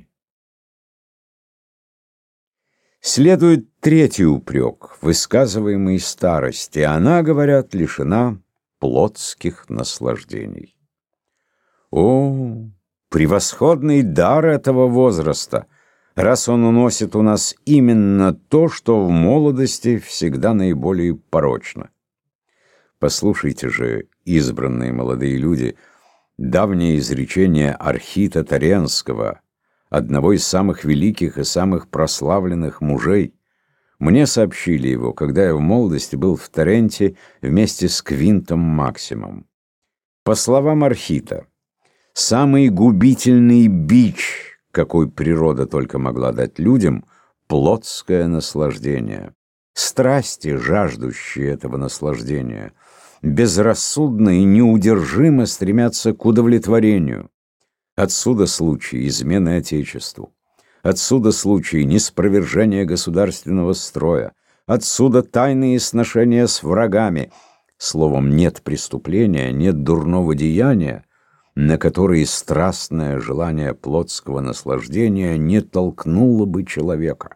Следует 3-й упрек, высказываемый старости. Она, говорят, лишена плотских наслаждений. О, превосходный дар этого возраста, раз он уносит у нас именно то, что в молодости всегда наиболее порочно. Послушайте же, избранные молодые люди, давнее изречение Архита Таренского, одного из самых великих и самых прославленных мужей. Мне сообщили его, когда я в молодости был в Таренте вместе с Квинтом Максимом. По словам Архита, самый губительный бич, какой природа только могла дать людям, плотское наслаждение. Страсти, жаждущие этого наслаждения, безрассудно и неудержимо стремятся к удовлетворению. Отсюда случаи измены Отечеству, отсюда случаи неспровержения государственного строя, отсюда тайные сношения с врагами. Словом, нет преступления, нет дурного деяния, на которые страстное желание плотского наслаждения не толкнуло бы человека.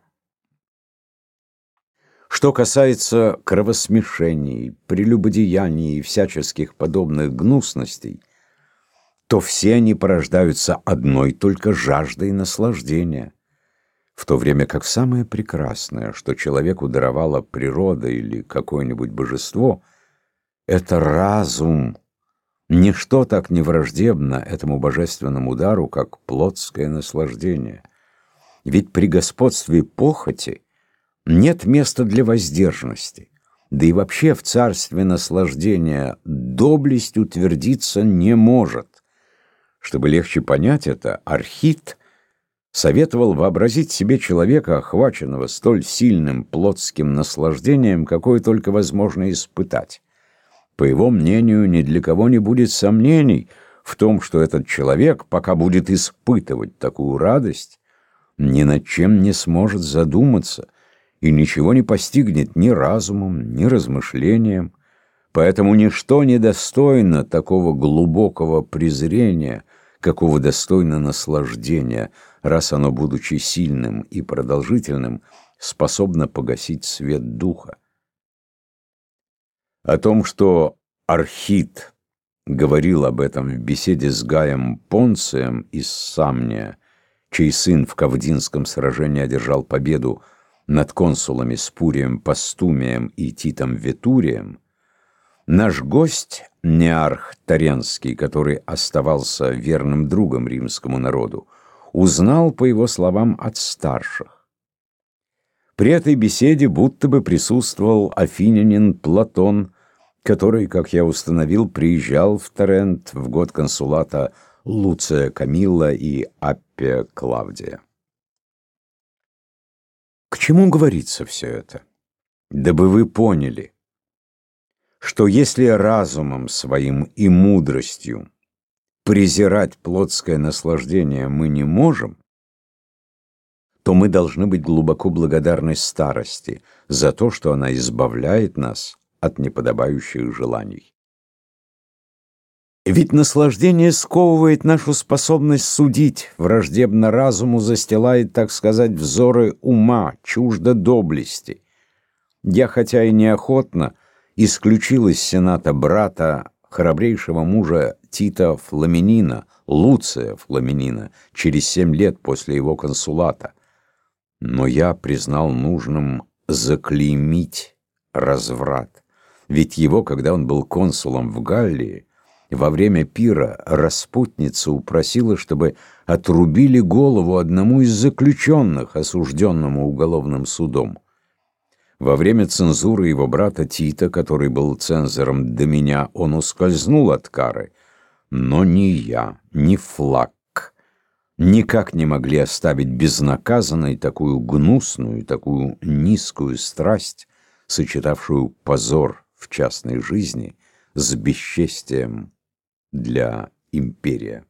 Что касается кровосмешений, прелюбодеяний и всяческих подобных гнусностей, то все они порождаются одной только жаждой наслаждения, в то время как самое прекрасное, что человеку даровала природа или какое-нибудь божество, это разум. Ничто так не враждебно этому божественному дару, как плотское наслаждение. Ведь при господстве похоти нет места для воздержанности, да и вообще в царстве наслаждения доблесть утвердиться не может. Чтобы легче понять это, Архит советовал вообразить себе человека, охваченного столь сильным плотским наслаждением, какое только возможно испытать. По его мнению, ни для кого не будет сомнений в том, что этот человек, пока будет испытывать такую радость, ни над чем не сможет задуматься и ничего не постигнет ни разумом, ни размышлением. Поэтому ничто не достойно такого глубокого презрения, какого достойно наслаждения, раз оно, будучи сильным и продолжительным, способно погасить свет духа. О том, что Архит говорил об этом в беседе с Гаем Понцием из Самния, чей сын в Кавдинском сражении одержал победу над консулами Спурием Постумием и Титом Ветурием, наш гость, Неарх Таренский, который оставался верным другом римскому народу, узнал, по его словам, от старших. При этой беседе будто бы присутствовал афинянин Платон, который, как я установил, приезжал в Тарент в год консулата Луция Камилла и Аппия Клавдия. К чему говорится все это? Дабы вы поняли, что если разумом своим и мудростью презирать плотское наслаждение мы не можем, то мы должны быть глубоко благодарны старости за то, что она избавляет нас от неподобающих желаний. Ведь наслаждение сковывает нашу способность судить, враждебно разуму застилает, так сказать, взоры ума, чуждо доблести. Я, хотя и неохотно, исключил из сената брата, храбрейшего мужа Тита Фламинина, Луция Фламинина, через 7 лет после его консулата. Но я признал нужным заклеймить разврат. Ведь его, когда он был консулом в Галлии, во время пира распутница упросила, чтобы отрубили голову одному из заключенных, осужденному уголовным судом. Во время цензуры его брата Тита, который был цензором до меня, он ускользнул от кары, но ни я, ни Флакк никак не могли оставить безнаказанной такую гнусную, такую низкую страсть, сочетавшую позор в частной жизни с бесчестием для империи.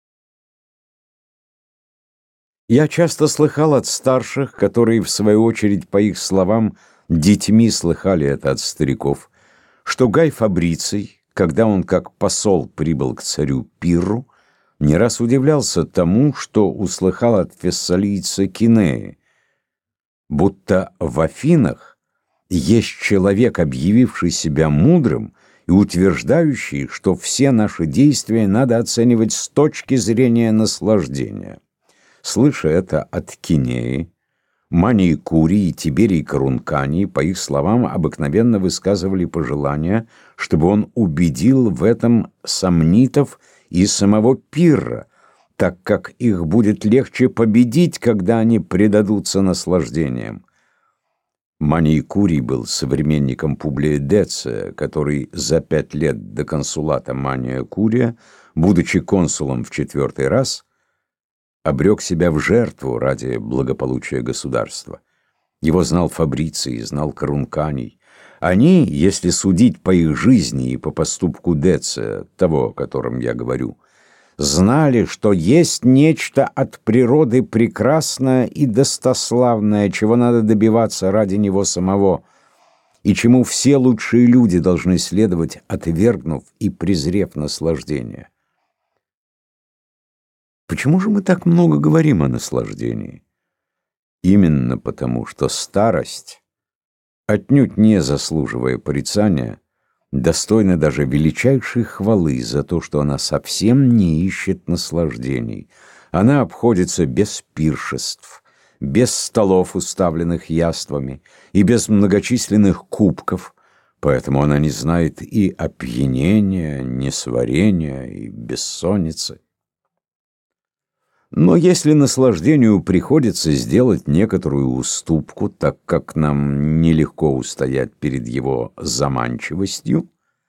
Я часто слыхал от старших, которые, в свою очередь, по их словам, детьми слыхали это от стариков, что Гай Фабриций, когда он как посол прибыл к царю Пирру, не раз удивлялся тому, что услыхал от фессалийца Кинеи, будто в Афинах есть человек, объявивший себя мудрым и утверждающий, что все наши действия надо оценивать с точки зрения наслаждения. Слыша это от Кинеи, Маний Курий и Тиберий Карунканий, по их словам, обыкновенно высказывали пожелания, чтобы он убедил в этом сомнитов и самого Пирра, так как их будет легче победить, когда они предадутся наслаждениям. Маний Курий был современником Публия Деция, который за 5 лет до консулата Мания Курия, будучи консулом в 4-й раз, обрек себя в жертву ради благополучия государства. Его знал Фабриций, знал Карунканий. Они, если судить по их жизни и по поступку Деция, того, о котором я говорю, знали, что есть нечто от природы прекрасное и достославное, чего надо добиваться ради него самого, и чему все лучшие люди должны следовать, отвергнув и презрев наслаждение. Почему же мы так много говорим о наслаждении? Именно потому, что старость, отнюдь не заслуживая порицания, достойна даже величайшей хвалы за то, что она совсем не ищет наслаждений. Она обходится без пиршеств, без столов, уставленных яствами, и без многочисленных кубков, поэтому она не знает и опьянения, несварения, и бессонницы. Но если наслаждению приходится сделать некоторую уступку, так как нам нелегко устоять перед его заманчивостью,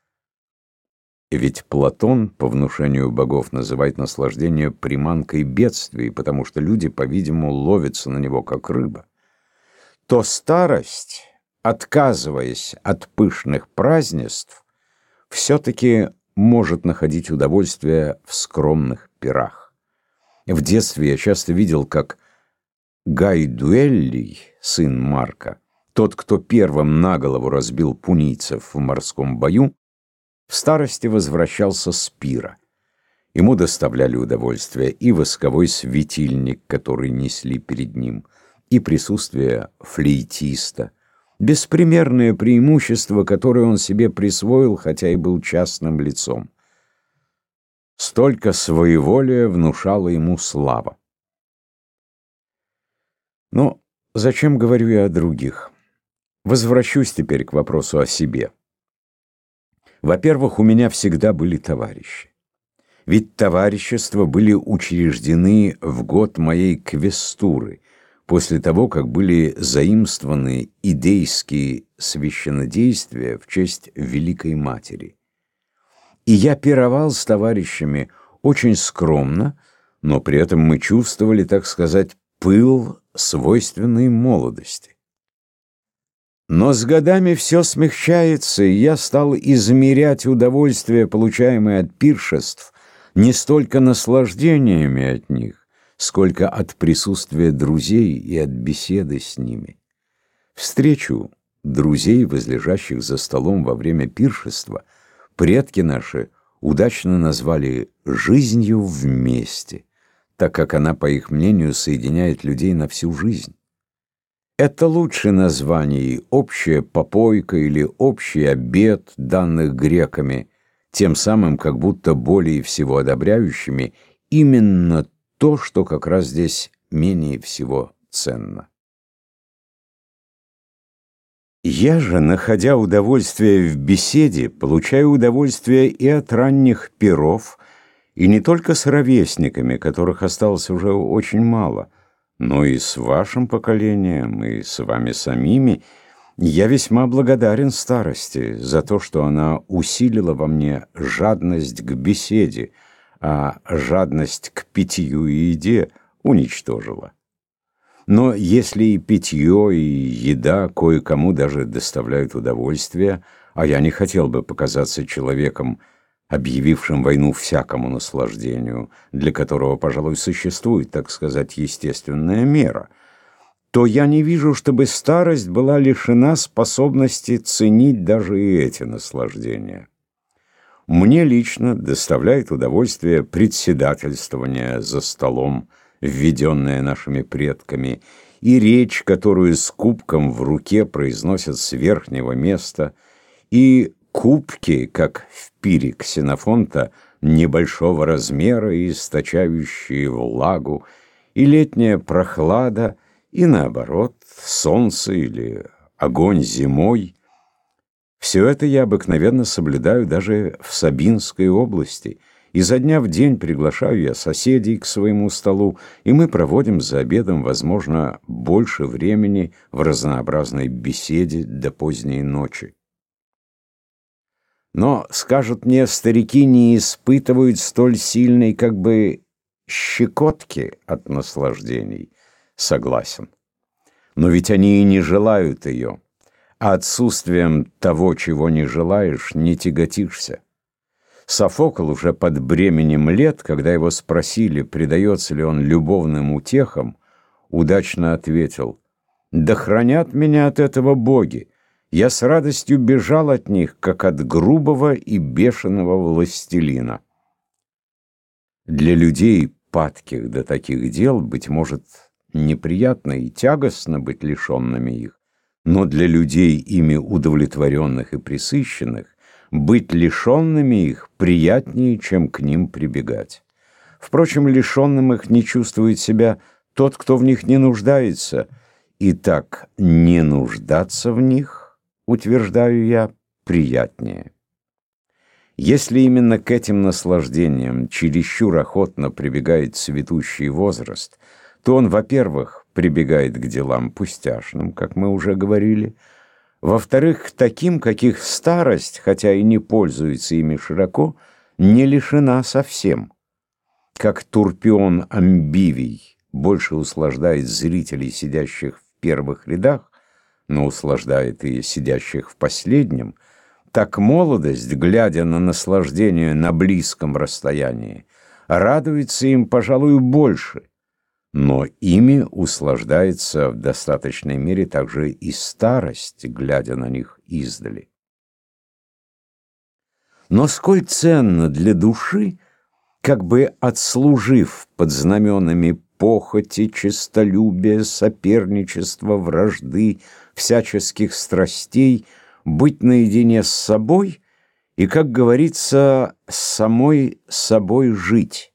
ведь Платон по внушению богов называет наслаждение приманкой бедствий, потому что люди, по-видимому, ловятся на него как рыба, то старость, отказываясь от пышных празднеств, все-таки может находить удовольствие в скромных пирах. В детстве я часто видел, как Гай Дуэллий, сын Марка, тот, кто первым на голову разбил пунийцев в морском бою, в старости возвращался с пира. Ему доставляли удовольствие и восковой светильник, который несли перед ним, и присутствие флейтиста, беспримерное преимущество, которое он себе присвоил, хотя и был частным лицом. Столько своеволия внушала ему слава. Но зачем говорю я о других? Возвращусь теперь к вопросу о себе. Во-первых, у меня всегда были товарищи. Ведь товарищества были учреждены в год моей квестуры, после того, как были заимствованы идейские священнодействия в честь Великой Матери. И я пировал с товарищами очень скромно, но при этом мы чувствовали, так сказать, пыл свойственной молодости. Но с годами все смягчается, и я стал измерять удовольствие, получаемое от пиршеств, не столько наслаждениями от них, сколько от присутствия друзей и от беседы с ними. Встречу друзей, возлежащих за столом во время пиршества, предки наши удачно назвали «жизнью вместе», так как она, по их мнению, соединяет людей на всю жизнь. Это лучше названий «общая попойка» или «общий обед», данных греками, тем самым как будто более всего одобряющими именно то, что как раз здесь менее всего ценно. Я же, находя удовольствие в беседе, получаю удовольствие и от ранних пиров, и не только с ровесниками, которых осталось уже очень мало, но и с вашим поколением, и с вами самими. Я весьма благодарен старости за то, что она усилила во мне жадность к беседе, а жадность к питью и еде уничтожила. Но если и питье, и еда кое-кому даже доставляют удовольствие, а я не хотел бы показаться человеком, объявившим войну всякому наслаждению, для которого, пожалуй, существует, так сказать, естественная мера, то я не вижу, чтобы старость была лишена способности ценить даже и эти наслаждения. Мне лично доставляет удовольствие председательствование за столом, введенное нашими предками, и речь, которую с кубком в руке произносят с верхнего места, и кубки, как в пире Ксенофонта, небольшого размера и источающие влагу, и летняя прохлада, И наоборот, солнце или огонь зимой. Все это я обыкновенно соблюдаю даже в Сабинской области. Изо дня в день приглашаю я соседей к своему столу, и мы проводим за обедом, возможно, больше времени в разнообразной беседе до поздней ночи. Но, скажут мне, старики не испытывают столь сильной, как бы, щекотки от наслаждений. Согласен. Но ведь они и не желают ее, а отсутствием того, чего не желаешь, не тяготишься. Софокл уже под бременем лет, когда его спросили, предается ли он любовным утехам, удачно ответил: «Да хранят меня от этого боги! Я с радостью бежал от них, как от грубого и бешеного властелина». Для людей, падких до таких дел, быть может, неприятно и тягостно быть лишенными их, но для людей, ими удовлетворенных и пресыщенных, быть лишенными их приятнее, чем к ним прибегать. Впрочем, лишенным их не чувствует себя тот, кто в них не нуждается, и так не нуждаться в них, утверждаю я, приятнее. Если именно к этим наслаждениям чересчур охотно прибегает цветущий возраст, то он, во-первых, прибегает к делам пустяшным, как мы уже говорили, во-вторых, к таким, каких старость, хотя и не пользуется ими широко, не лишена совсем. Как Турпион Амбивий больше услаждает зрителей, сидящих в первых рядах, но услаждает и сидящих в последнем, так молодость, глядя на наслаждение на близком расстоянии, радуется им, пожалуй, больше, но ими услаждается в достаточной мере также и старость, глядя на них издали. Но сколь ценно для души, как бы отслужив под знаменами похоти, честолюбия, соперничества, вражды, всяческих страстей, быть наедине с собой и, как говорится, самой собой жить.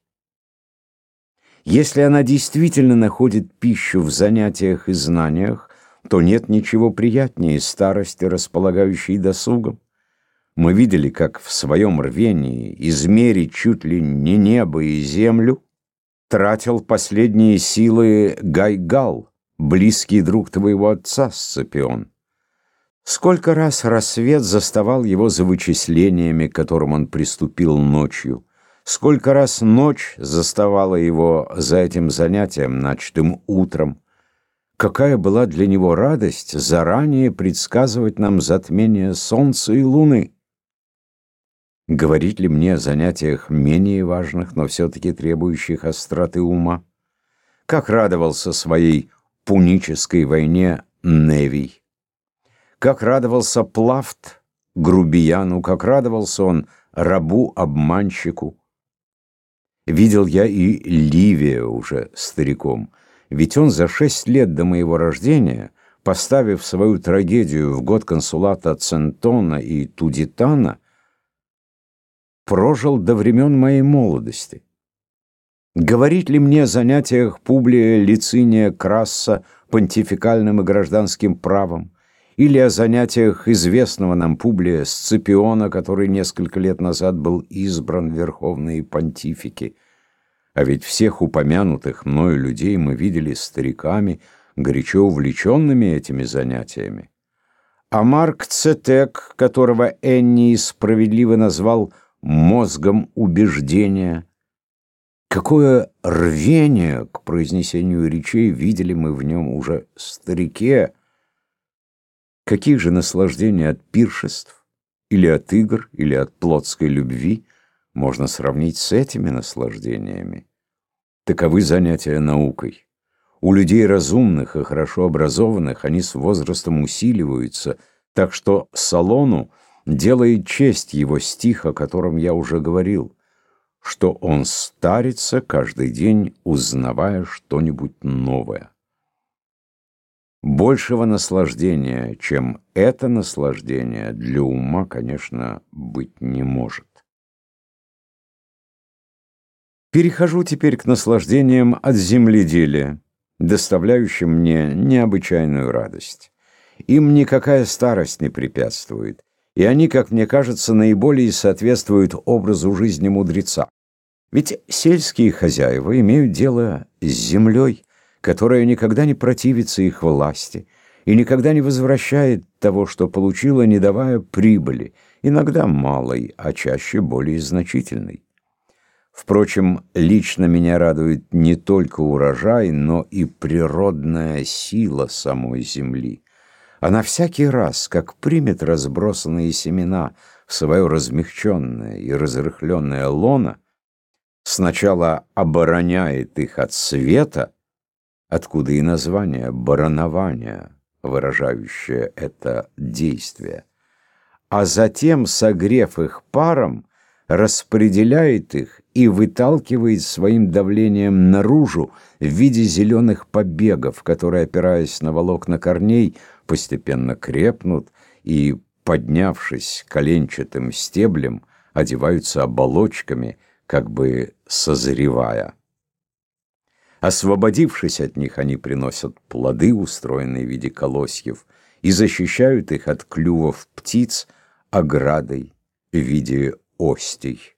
Если она действительно находит пищу в занятиях и знаниях, то нет ничего приятнее старости, располагающей досугом. Мы видели, как в своем рвении измерить чуть ли не небо и землю тратил последние силы Гайгал, близкий друг твоего отца, Сципион. Сколько раз рассвет заставал его за вычислениями, к которым он приступил ночью, сколько раз ночь заставала его за этим занятием, начатым утром. Какая была для него радость заранее предсказывать нам затмение солнца и луны! Говорить ли мне о занятиях менее важных, но все-таки требующих остроты ума? Как радовался своей пунической войне Невий! Как радовался Плафт грубияну, как радовался он рабу-обманщику! Видел я и Ливия уже стариком, ведь он за 6 лет до моего рождения, поставив свою трагедию в год консулата Центона и Тудитана, прожил до времен моей молодости. Говорить ли мне о занятиях Публия Лициния Красса понтификальным и гражданским правом, или о занятиях известного нам Публия Сципиона, который несколько лет назад был избран в верховные понтифики? А ведь всех упомянутых мною людей мы видели стариками, горячо увлеченными этими занятиями. А Марк Цетек, которого Энний справедливо назвал мозгом убеждения, какое рвение к произнесению речей видели мы в нем уже старике! Каких же наслаждений от пиршеств, или от игр, или от плотской любви можно сравнить с этими наслаждениями? Таковы занятия наукой. У людей разумных и хорошо образованных они с возрастом усиливаются, так что Солону делает честь его стих, о котором я уже говорил, что он старится каждый день, узнавая что-нибудь новое. Большего наслаждения, чем это наслаждение, для ума, конечно, быть не может. Перехожу теперь к наслаждениям от земледелия. доставляющим мне необычайную радость. Им никакая старость не препятствует, и они, как мне кажется, наиболее соответствуют образу жизни мудреца. Ведь сельские хозяева имеют дело с землей, которая никогда не противится их власти и никогда не возвращает того, что получила, не давая прибыли, иногда малой, а чаще более значительной. Впрочем, лично меня радует не только урожай, но и природная сила самой земли. Она всякий раз, как примет разбросанные семена в свое размягченное и разрыхленное лоно, сначала обороняет их от света, откуда и название «баранование», выражающее это действие, а затем, согрев их паром, распределяет их и выталкивает своим давлением наружу в виде зеленых побегов, которые, опираясь на волокна корней, постепенно крепнут и, поднявшись коленчатым стеблем, одеваются оболочками, как бы созревая. Освободившись от них, они приносят плоды, устроенные в виде колосьев, и защищают их от клювов птиц оградой в виде остей.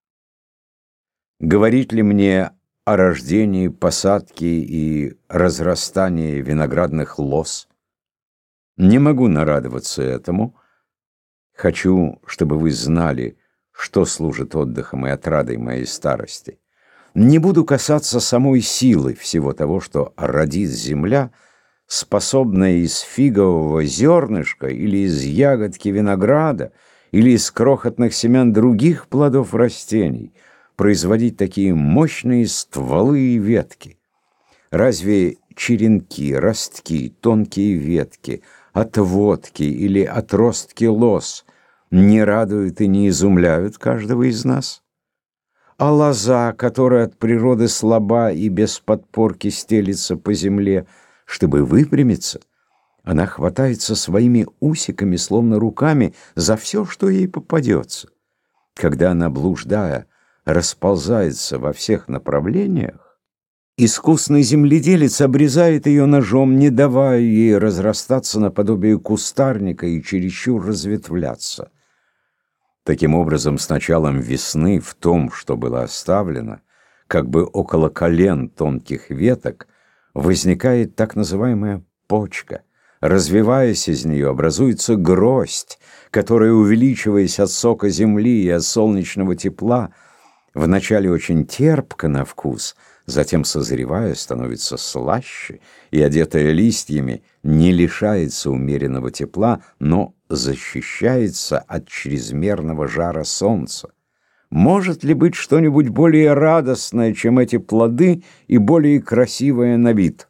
Говорит ли мне о рождении, посадке и разрастании виноградных лоз? Не могу нарадоваться этому. Хочу, чтобы вы знали, что служит отдыхом и отрадой моей старости. Не буду касаться самой силы всего того, что родит земля, способная из фигового зернышка или из ягодки винограда или из крохотных семян других плодов растений производить такие мощные стволы и ветки. Разве черенки, ростки, тонкие ветки, отводки или отростки лоз не радуют и не изумляют каждого из нас? А лоза, которая от природы слаба и без подпорки стелится по земле, чтобы выпрямиться, она хватается своими усиками, словно руками, за все, что ей попадется. Когда она, блуждая, расползается во всех направлениях, искусный земледелец обрезает ее ножом, не давая ей разрастаться наподобие кустарника и чересчур разветвляться. Таким образом, с началом весны в том, что было оставлено, как бы около колен тонких веток, возникает так называемая почка. Развиваясь из нее, образуется гроздь, которая, увеличиваясь от сока земли и от солнечного тепла, вначале очень терпко на вкус, затем, созревая, становится слаще и, одетая листьями, не лишается умеренного тепла, но защищается от чрезмерного жара солнца. Может ли быть что-нибудь более радостное, чем эти плоды, и более красивое на вид?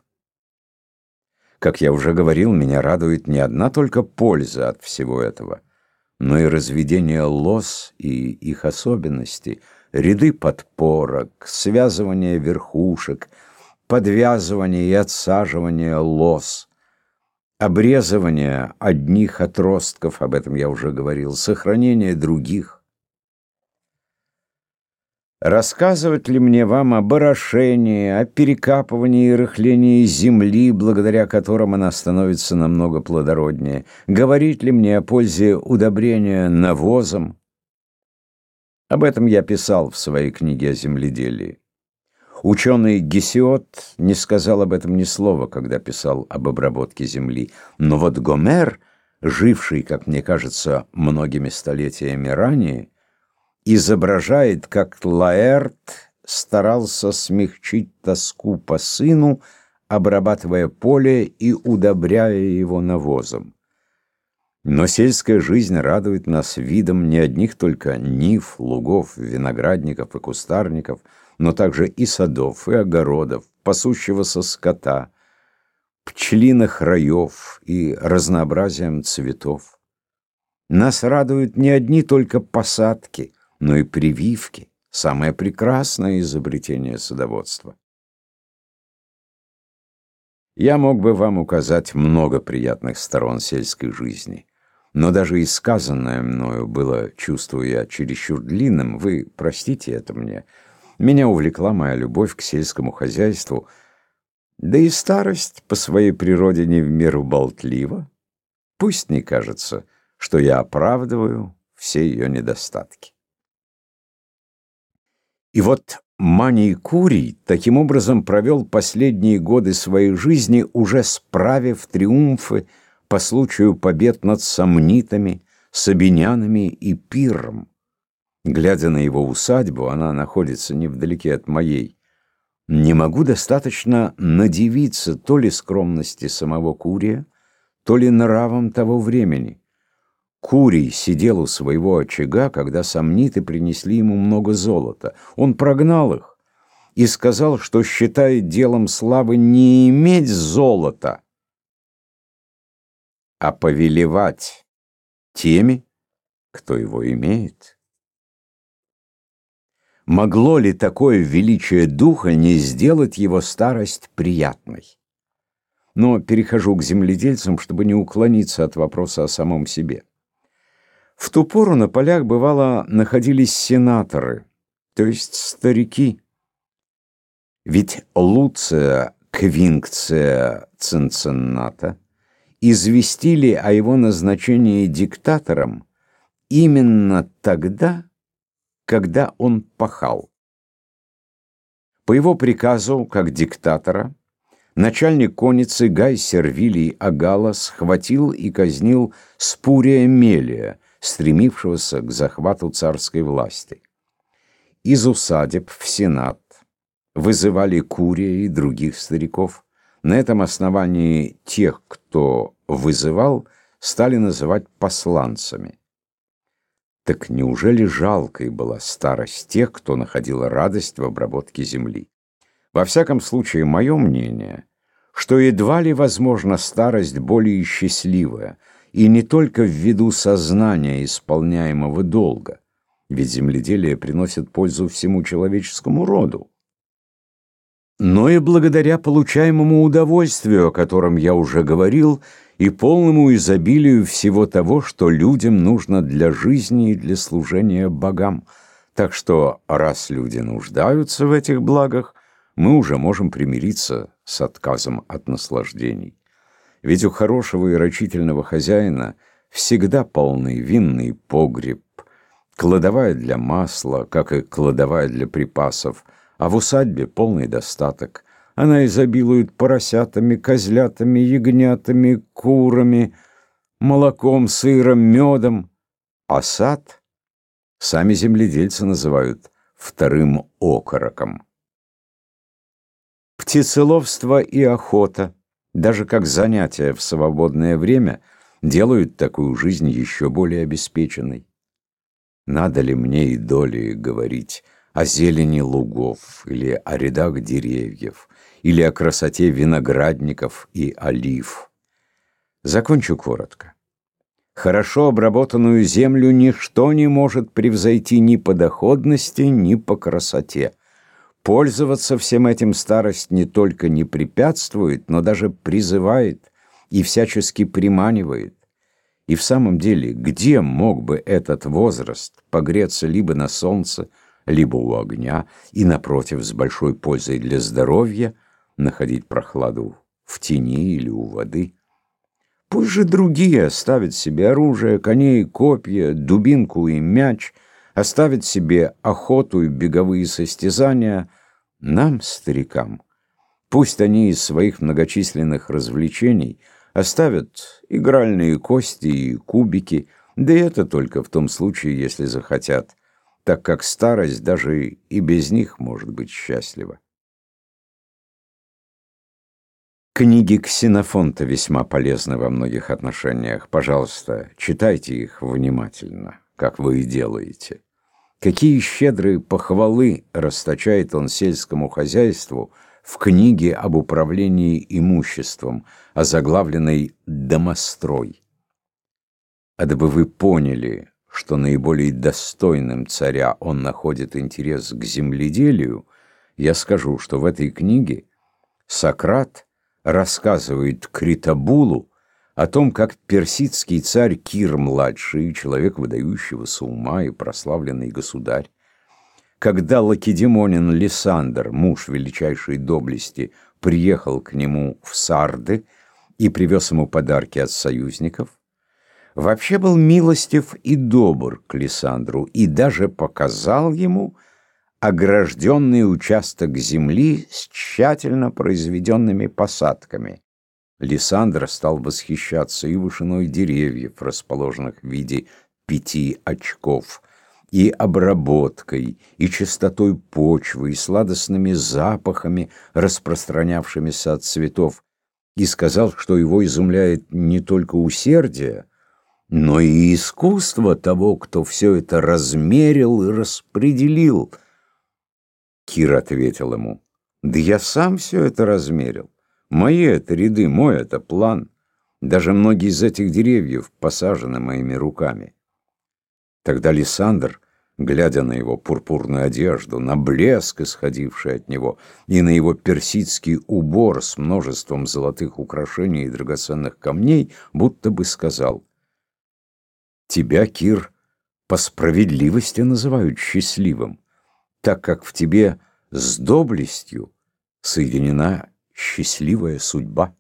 Как я уже говорил, меня радует не одна только польза от всего этого, но и разведение лоз и их особенности, ряды подпорок, связывание верхушек, подвязывание и отсаживание лоз, обрезывание одних отростков, об этом я уже говорил, сохранение других. Рассказывать ли мне вам об орошении, о перекапывании и рыхлении земли, благодаря которым она становится намного плодороднее? Говорить ли мне о пользе удобрения навозом? Об этом я писал в своей книге о земледелии. Ученый Гесиод не сказал об этом ни слова, когда писал об обработке земли. Но вот Гомер, живший, как мне кажется, многими столетиями ранее, изображает, как Лаэрт старался смягчить тоску по сыну, обрабатывая поле и удобряя его навозом. Но сельская жизнь радует нас видом не одних только нив, лугов, виноградников и кустарников, но также и садов, и огородов, пасущегося скота, пчелиных раев и разнообразием цветов. Нас радуют не одни только посадки, но и прививки, самое прекрасное изобретение садоводства. Я мог бы вам указать много приятных сторон сельской жизни, но даже и сказанное мною было, чувствую я, чересчур длинным. Вы простите это мне. Меня увлекла моя любовь к сельскому хозяйству, Да и старость по своей природе не в меру болтлива. Пусть не кажется, что я оправдываю все ее недостатки. И вот Маний Курий таким образом провел последние годы своей жизни, уже справив триумфы по случаю побед над сомнитами, сабинянами и Пирром. Глядя на его усадьбу, она находится невдалеке от моей, не могу достаточно надивиться то ли скромности самого Курия, то ли нравом того времени. Курий сидел у своего очага, когда сомниты принесли ему много золота. Он прогнал их и сказал, что считает делом славы не иметь золота, а повелевать теми, кто его имеет. Могло ли такое величие духа не сделать его старость приятной? Но перехожу к земледельцам, чтобы не уклониться от вопроса о самом себе. В ту пору на полях, бывало, находились сенаторы, то есть старики. Ведь Луция Квинкция Цинцинната известили о его назначении диктатором именно тогда, когда он пахал. По его приказу, как диктатора, начальник конницы Гай Сервилий Агала схватил и казнил Спурия Мелия, стремившегося к захвату царской власти. Из усадеб в Сенат вызывали Курия и других стариков. На этом основании тех, кто вызывал, стали называть посланцами. Так неужели жалкой была старость тех, кто находил радость в обработке земли? Во всяком случае, мое мнение, что едва ли возможна старость более счастливая, и не только ввиду сознания исполняемого долга, ведь земледелие приносит пользу всему человеческому роду, но и благодаря получаемому удовольствию, о котором я уже говорил, и полному изобилию всего того, что людям нужно для жизни и для служения богам. Так что, раз люди нуждаются в этих благах, мы уже можем примириться с отказом от наслаждений. Ведь у хорошего и рачительного хозяина всегда полный винный погреб, кладовая для масла, как и кладовая для припасов, а в усадьбе полный достаток. Она изобилует поросятами, козлятами, ягнятами, курами, молоком, сыром, медом. А сад сами земледельцы называют вторым окороком. Птицеловство и охота, даже как занятия в свободное время, делают такую жизнь еще более обеспеченной. Надо ли мне и доли говорить о зелени лугов, или о рядах деревьев, или о красоте виноградников и олив? Закончу коротко. Хорошо обработанную землю ничто не может превзойти ни по доходности, ни по красоте. Пользоваться всем этим старость не только не препятствует, но даже призывает и всячески приманивает. И в самом деле, где мог бы этот возраст погреться либо на солнце, либо у огня, и, напротив, с большой пользой для здоровья, находить прохладу в тени или у воды? Пусть же другие оставят себе оружие, коней, копья, дубинку и мяч, оставят себе охоту и беговые состязания. Нам, старикам, пусть они из своих многочисленных развлечений оставят игральные кости и кубики, да и это только в том случае, если захотят, так как старость даже и без них может быть счастлива. Книги Ксенофонта весьма полезны во многих отношениях. Пожалуйста, читайте их внимательно, как вы и делаете. Какие щедрые похвалы расточает он сельскому хозяйству в книге об управлении имуществом, озаглавленной «Домострой». А дабы вы поняли, что наиболее достойным царя он находит интерес к земледелию, я скажу, что в этой книге Сократ рассказывает Критобулу о том, как персидский царь Кир-младший, человек выдающегося ума и прославленный государь, когда лакедемонин Лисандр, муж величайшей доблести, приехал к нему в Сарды и привез ему подарки от союзников, вообще был милостив и добр к Лисандру и даже показал ему огражденный участок земли с тщательно произведенными посадками. Лисандр стал восхищаться и вышиной деревьев, расположенных в виде 5 очков, и обработкой, и чистотой почвы, и сладостными запахами, распространявшимися от цветов, и сказал, что его изумляет не только усердие, но и искусство того, кто все это размерил и распределил. Кир ответил ему: «Да я сам все это размерил. Мои это ряды, мой это план. Даже многие из этих деревьев посажены моими руками». Тогда Лисандр, глядя на его пурпурную одежду, на блеск, исходивший от него, и на его персидский убор с множеством золотых украшений и драгоценных камней, будто бы сказал: «Тебя, Кир, по справедливости называют счастливым, так как в тебе с доблестью соединена счастливая судьба».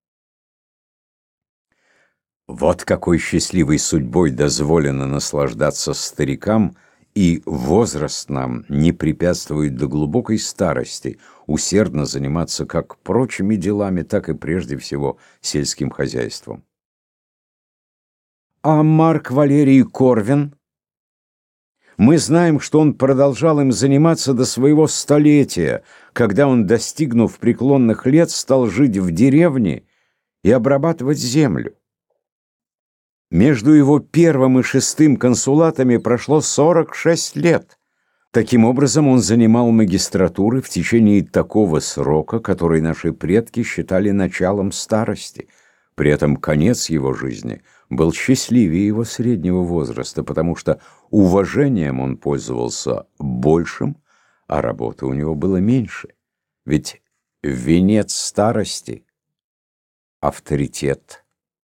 Вот какой счастливой судьбой дозволено наслаждаться старикам, и возраст нам не препятствует до глубокой старости усердно заниматься как прочими делами, так и прежде всего сельским хозяйством. А Марк Валерий Корвин? Мы знаем, что он продолжал им заниматься до своего столетия, когда он, достигнув преклонных лет, стал жить в деревне и обрабатывать землю. Между его первым и шестым консулатами прошло 46 лет. Таким образом, он занимал магистратуры в течение такого срока, который наши предки считали началом старости. При этом конец его жизни был счастливее его среднего возраста, потому что уважением он пользовался большим, а работы у него было меньше. Ведь венец старости — авторитет.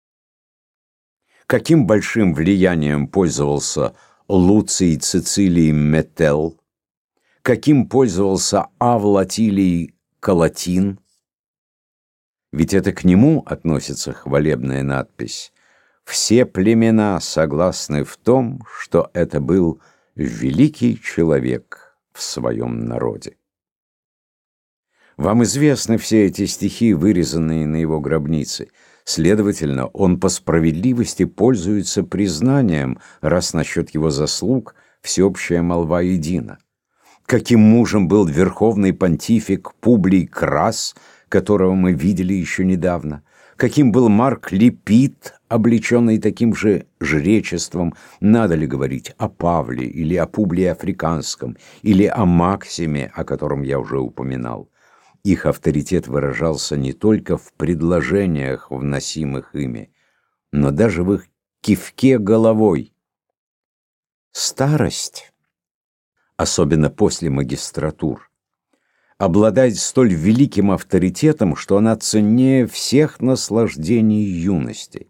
Каким большим влиянием пользовался Луций Цицилий Метел, каким пользовался Авлатилий Калатин. Ведь это к нему относится хвалебная надпись. Все племена согласны в том, что это был великий человек в своем народе. Вам известны все эти стихи, вырезанные на его гробнице. Следовательно, он по справедливости пользуется признанием, раз насчет его заслуг всеобщая молва едина. Каким мужем был верховный понтифик Публий Крас, которого мы видели еще недавно? Каким был Марк Липид, облеченный таким же жречеством? Надо ли говорить о Павле или о Публии Африканском, или о Максиме, о котором я уже упоминал? Их авторитет выражался не только в предложениях, вносимых ими, но даже в их кивке головой. Старость, особенно после магистратур, обладает столь великим авторитетом, что она ценнее всех наслаждений юности.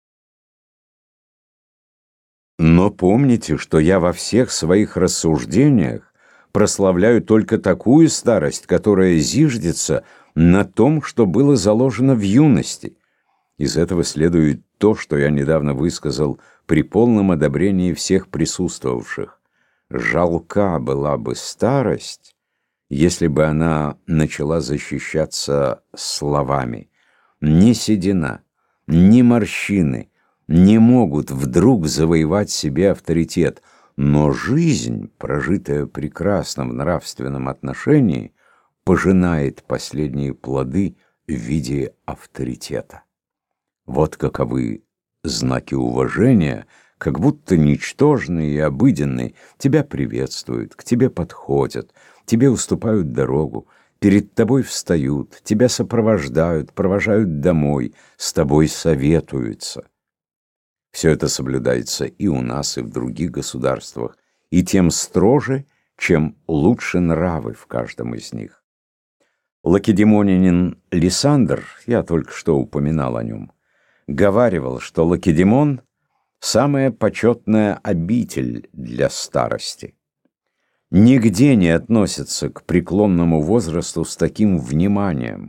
Но помните, что я во всех своих рассуждениях прославляю только такую старость, которая зиждется на том, что было заложено в юности. Из этого следует то, что я недавно высказал при полном одобрении всех присутствовавших. Жалка была бы старость, если бы она начала защищаться словами. Ни седина, ни морщины не могут вдруг завоевать себе авторитет, но жизнь, прожитая прекрасно в нравственном отношении, пожинает последние плоды в виде авторитета. Вот каковы знаки уважения, как будто ничтожные и обыденные, тебя приветствуют, к тебе подходят, тебе уступают дорогу, перед тобой встают, тебя сопровождают, провожают домой, с тобой советуются. Все это соблюдается и у нас, и в других государствах, и тем строже, чем лучше нравы в каждом из них. Лакедемонянин Лисандр, я только что упоминал о нем, говаривал, что Лакедемон — самая почетная обитель для старости. Нигде не относятся к преклонному возрасту с таким вниманием,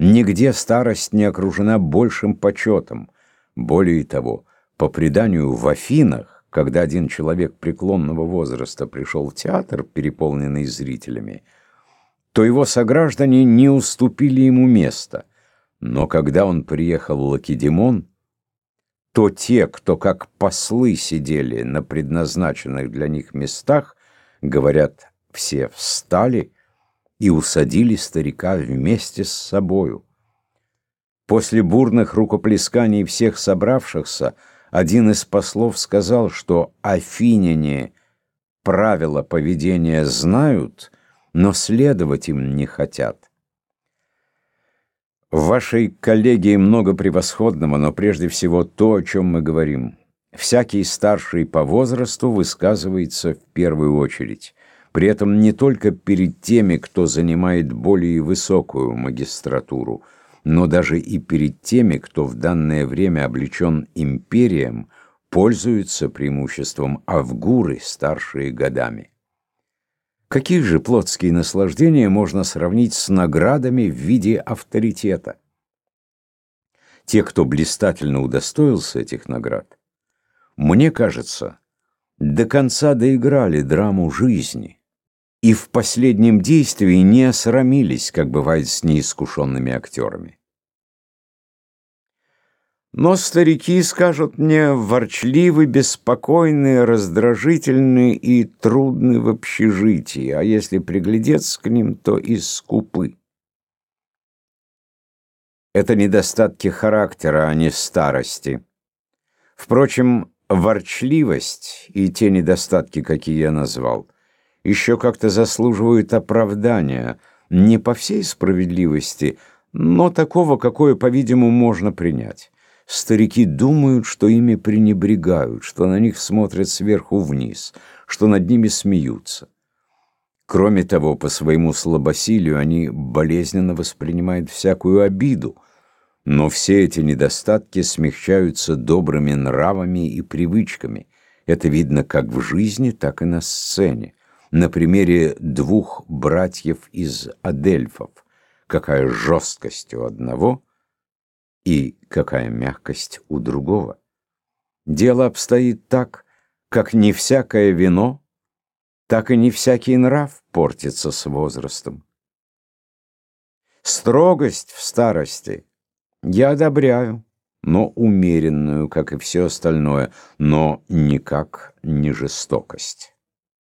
Нигде старость не окружена большим почетом. Более того, по преданию в Афинах, когда один человек преклонного возраста пришел в театр, переполненный зрителями, то его сограждане не уступили ему место. Но когда он приехал в Лакедемон, то те, кто как послы сидели на предназначенных для них местах, говорят, все встали и усадили старика вместе с собою. После бурных рукоплесканий всех собравшихся один из послов сказал, что афиняне правила поведения знают, но следовать им не хотят. В вашей коллегии много превосходного, но прежде всего то, о чем мы говорим. Всякий старший по возрасту высказывается в первую очередь. При этом не только перед теми, кто занимает более высокую магистратуру, но даже и перед теми, кто в данное время облечен империем, пользуются преимуществом авгуры, старшие годами. Какие же плотские наслаждения можно сравнить с наградами в виде авторитета? Те, кто блистательно удостоился этих наград, мне кажется, до конца доиграли драму жизни и в последнем действии не осрамились, как бывает с неискушенными актерами. Но старики, скажут мне, ворчливы, беспокойны, раздражительны и трудны в общежитии, а если приглядеться к ним, то и скупы. Это недостатки характера, а не старости. Впрочем, ворчливость и те недостатки, какие я назвал, еще как-то заслуживают оправдания, не по всей справедливости, но такого, какое, по-видимому, можно принять. Старики думают, что ими пренебрегают, что на них смотрят сверху вниз, что над ними смеются. Кроме того, по своему слабосилию они болезненно воспринимают всякую обиду, но все эти недостатки смягчаются добрыми нравами и привычками. Это видно как в жизни, так и на сцене. На примере двух братьев из Адельфов. Какая жесткость у одного и какая мягкость у другого. Дело обстоит так, как не всякое вино, так и не всякий нрав портится с возрастом. Строгость в старости я одобряю, но умеренную, как и все остальное, но никак не жестокость.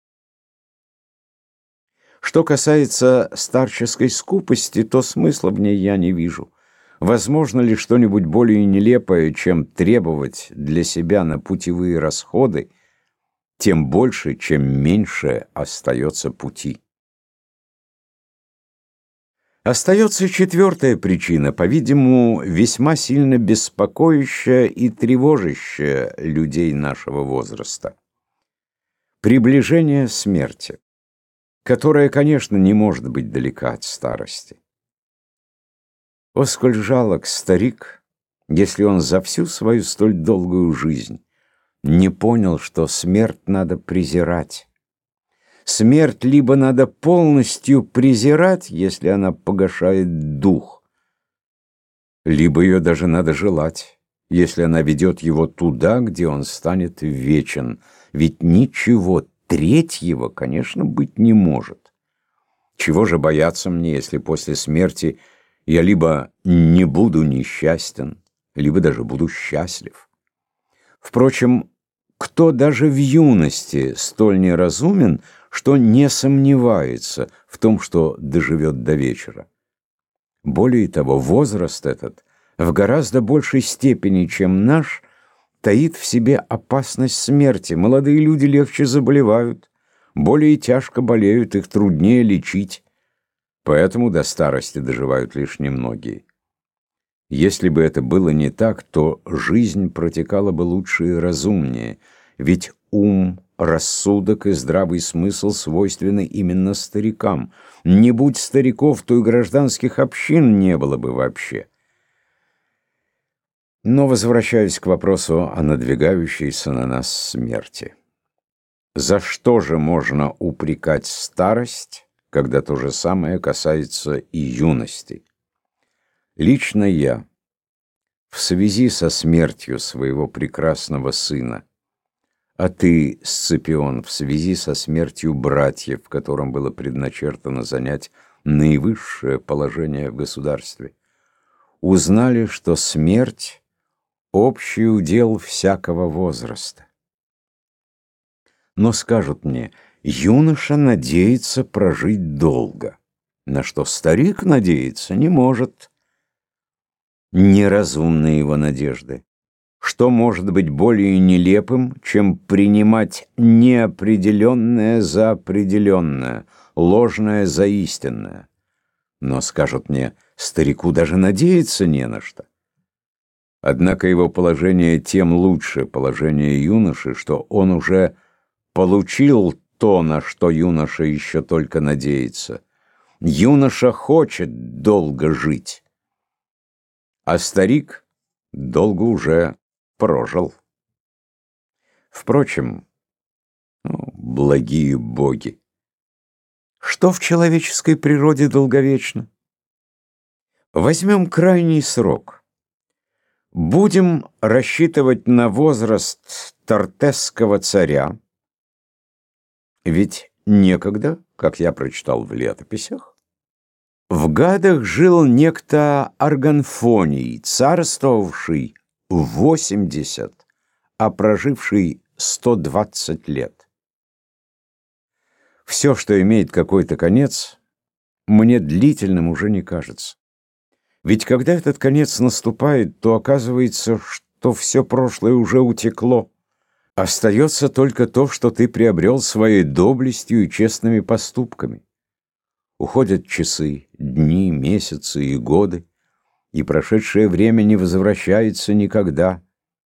Что касается старческой скупости, то смысла в ней я не вижу. Возможно ли что-нибудь более нелепое, чем требовать для себя на путевые расходы, тем больше, чем меньше остается пути? Остается четвертая причина, по-видимому, весьма сильно беспокоящая и тревожащая людей нашего возраста. Приближение смерти, которая, конечно, не может быть далека от старости. О, сколь жалок старик, если он за всю свою столь долгую жизнь не понял, что смерть надо презирать. Смерть либо надо полностью презирать, если она погашает дух, либо ее даже надо желать, если она ведет его туда, где он станет вечен. Ведь ничего третьего, конечно, быть не может. Чего же бояться мне, если после смерти я либо не буду несчастен, либо даже буду счастлив? Впрочем, кто даже в юности столь неразумен, что не сомневается в том, что доживет до вечера? Более того, возраст этот в гораздо большей степени, чем наш, таит в себе опасность смерти. Молодые люди легче заболевают, более тяжко болеют, их труднее лечить. Поэтому до старости доживают лишь немногие. Если бы это было не так, то жизнь протекала бы лучше и разумнее, ведь ум, рассудок и здравый смысл свойственны именно старикам. Не будь стариков, то и гражданских общин не было бы вообще. Но возвращаюсь к вопросу о надвигающейся на нас смерти. За что же можно упрекать старость, когда то же самое касается и юности? Лично я, в связи со смертью своего прекрасного сына, а ты, Сципион, в связи со смертью братьев, которым было предначертано занять наивысшее положение в государстве, узнали, что смерть — общий удел всякого возраста. Но скажут мне, юноша надеется прожить долго, на что старик надеяться не может. Неразумны его надежды. Что может быть более нелепым, чем принимать неопределенное за определенное, ложное за истинное? Но, скажут мне, старику даже надеяться не на что. Однако его положение тем лучше положение юноши, что он уже получил то, на что юноша еще только надеется. Юноша хочет долго жить, а старик долго уже прожил. Впрочем, благие боги, что в человеческой природе долговечно? Возьмем крайний срок. Будем рассчитывать на возраст тартесского царя, ведь некогда, как я прочитал в летописях, в Гадах жил некто Арганфоний, царствовавший 80, а проживший 120 лет. Все, что имеет какой-то конец, мне длительным уже не кажется. Ведь когда этот конец наступает, то оказывается, что все прошлое уже утекло. Остается только то, что ты приобрел своей доблестью и честными поступками. Уходят часы, дни, месяцы и годы, и прошедшее время не возвращается никогда.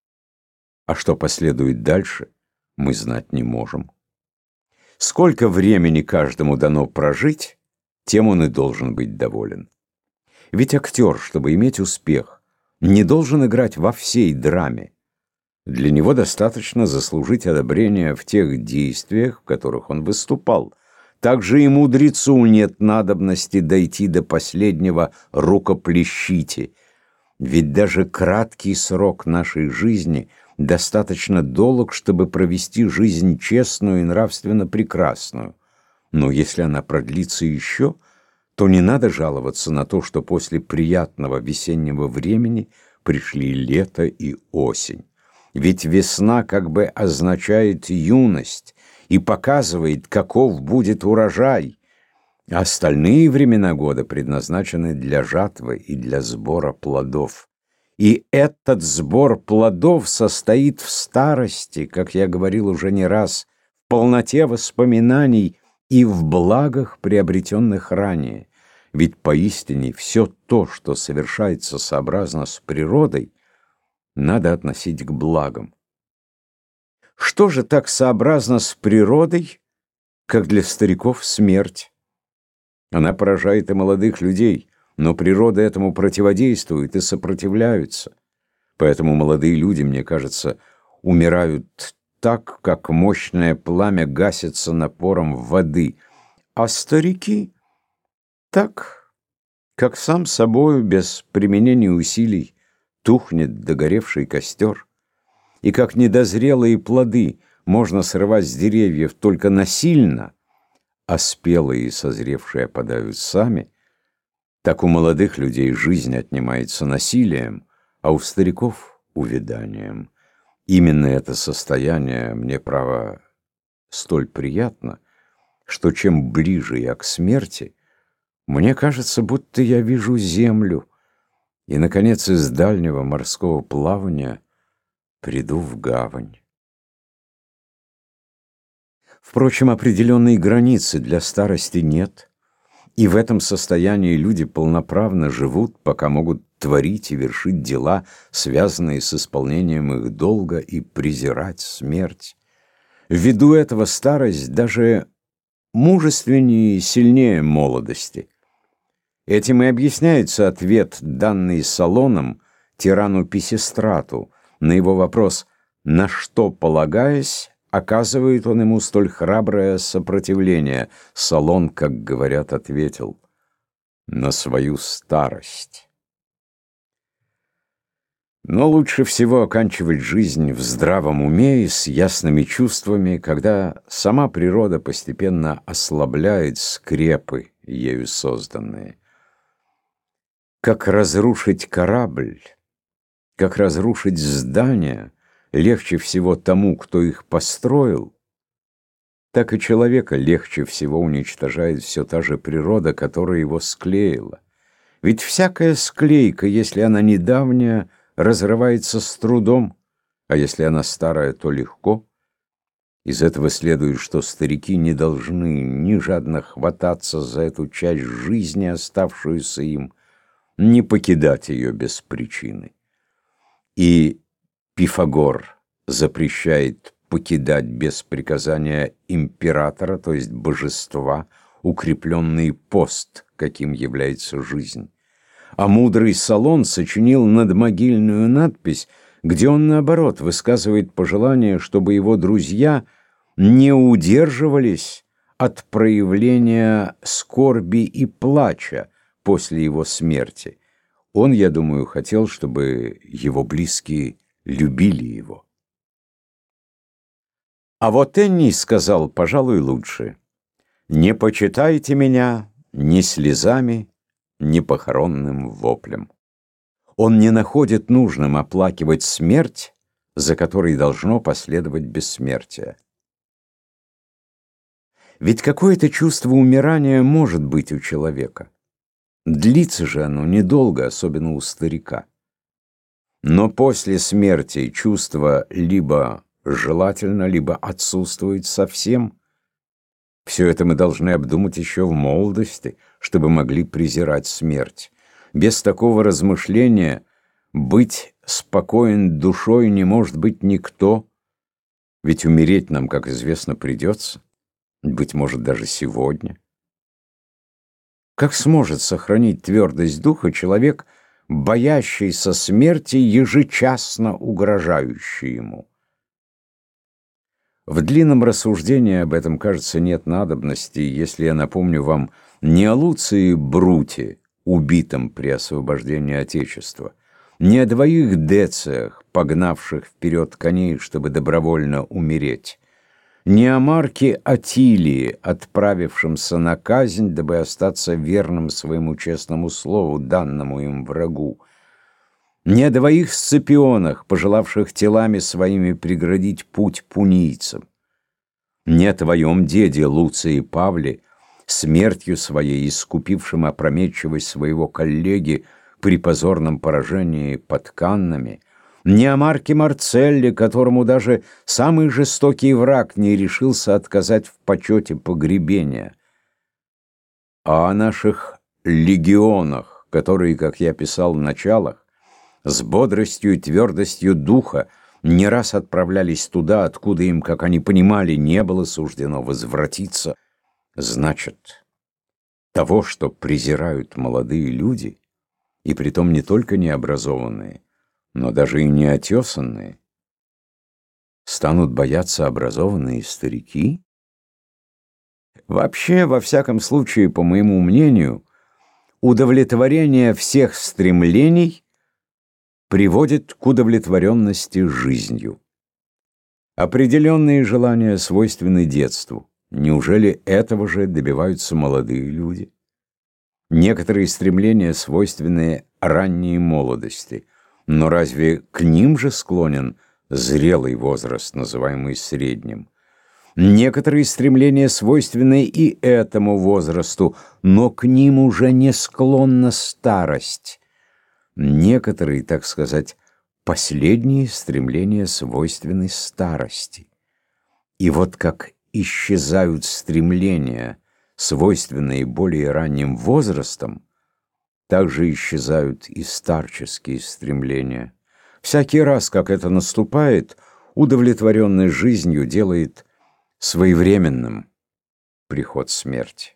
А что последует дальше, мы знать не можем. Сколько времени каждому дано прожить, тем он и должен быть доволен. Ведь актер, чтобы иметь успех, не должен играть во всей драме. Для него достаточно заслужить одобрение в тех действиях, в которых он выступал. Также и мудрецу нет надобности дойти до последнего рукоплещите. Ведь даже краткий срок нашей жизни достаточно долг, чтобы провести жизнь честную и нравственно прекрасную. Но если она продлится еще, то не надо жаловаться на то, что после приятного весеннего времени пришли лето и осень. Ведь весна как бы означает юность и показывает, каков будет урожай. А остальные времена года предназначены для жатвы и для сбора плодов. И этот сбор плодов состоит в старости, как я говорил уже не раз, в полноте воспоминаний и в благах, приобретенных ранее. Ведь поистине все то, что совершается сообразно с природой, надо относить к благам. Что же так сообразно с природой, как для стариков смерть? Она поражает и молодых людей, но природа этому противодействует и сопротивляются. Поэтому молодые люди, мне кажется, умирают так, как мощное пламя гасится напором воды, а старики так, как сам собою, без применения усилий, тухнет догоревший костер, и как недозрелые плоды можно срывать с деревьев только насильно, а спелые и созревшие опадают сами, так у молодых людей жизнь отнимается насилием, а у стариков — увяданием. Именно это состояние мне, право, столь приятно, что чем ближе я к смерти, мне кажется, будто я вижу землю, и, наконец, из дальнего морского плавания приду в гавань. Впрочем, определенной границы для старости нет, и в этом состоянии люди полноправно живут, пока могут творить и вершить дела, связанные с исполнением их долга, и презирать смерть. Ввиду этого старость даже мужественнее и сильнее молодости. Этим и объясняется ответ, данный Солоном тирану Писистрату, на его вопрос «на что, полагаясь, оказывает он ему столь храброе сопротивление?» Солон, как говорят, ответил: «на свою старость». Но лучше всего оканчивать жизнь в здравом уме и с ясными чувствами, когда сама природа постепенно ослабляет скрепы, ею созданные. Как разрушить корабль, как разрушить здание легче всего тому, кто их построил, так и человека легче всего уничтожает все та же природа, которая его склеила. Ведь всякая склейка, если она недавняя, разрывается с трудом, а если она старая, то легко. Из этого следует, что старики не должны ни жадно хвататься за эту часть жизни, оставшуюся им, ни покидать ее без причины. И Пифагор запрещает покидать без приказания императора, то есть божества, укрепленный пост, каким является жизнь. А мудрый Солон сочинил надмогильную надпись, где он, наоборот, высказывает пожелание, чтобы его друзья не удерживались от проявления скорби и плача после его смерти. Он, я думаю, хотел, чтобы его близкие любили его. А вот Энни сказал, пожалуй, лучше: «Не почитайте меня ни слезами, ни похоронным воплем». Он не находит нужным оплакивать смерть, за которой должно последовать бессмертие. Ведь какое-то чувство умирания может быть у человека. Длится же оно недолго, особенно у старика. Но после смерти чувство либо желательно, либо отсутствует совсем. Все это мы должны обдумать еще в молодости, чтобы могли презирать смерть. Без такого размышления быть спокоен душой не может быть никто, ведь умереть нам, как известно, придется, быть может, даже сегодня. Как сможет сохранить твердость духа человек, боящийся смерти, ежечасно угрожающий ему? В длинном рассуждении об этом, кажется, нет надобности, если я напомню вам не о Луции Бруте, убитом при освобождении Отечества, не о двоих Дециях, погнавших вперед коней, чтобы добровольно умереть, не о Марке Атилии, отправившемся на казнь, дабы остаться верным своему честному слову, данному им врагу, не о двоих Сципионах, пожелавших телами своими преградить путь пунийцам, не о твоем деде Луции Павле, смертью своей искупившим опрометчивость своего коллеги при позорном поражении под Каннами, не о Марке Марцелле, которому даже самый жестокий враг не решился отказать в почете погребения, а о наших легионах, которые, как я писал в началах, с бодростью и твердостью духа не раз отправлялись туда, откуда им, как они понимали, не было суждено возвратиться. Значит, того, что презирают молодые люди, и притом не только необразованные, но даже и неотесанные, станут бояться образованные старики? Вообще, во всяком случае, по моему мнению, удовлетворение всех стремлений приводит к удовлетворенности жизнью. Определенные желания свойственны детству. Неужели этого же добиваются молодые люди? Некоторые стремления свойственны ранней молодости. Но разве к ним же склонен зрелый возраст, называемый средним? Некоторые стремления свойственны и этому возрасту, но к ним уже не склонна старость. Некоторые, так сказать, последние стремления свойственны старости. И вот как исчезают стремления, свойственные более ранним возрастом, так же исчезают и старческие стремления. Всякий раз, как это наступает, удовлетворенность жизнью делает своевременным приход смерти.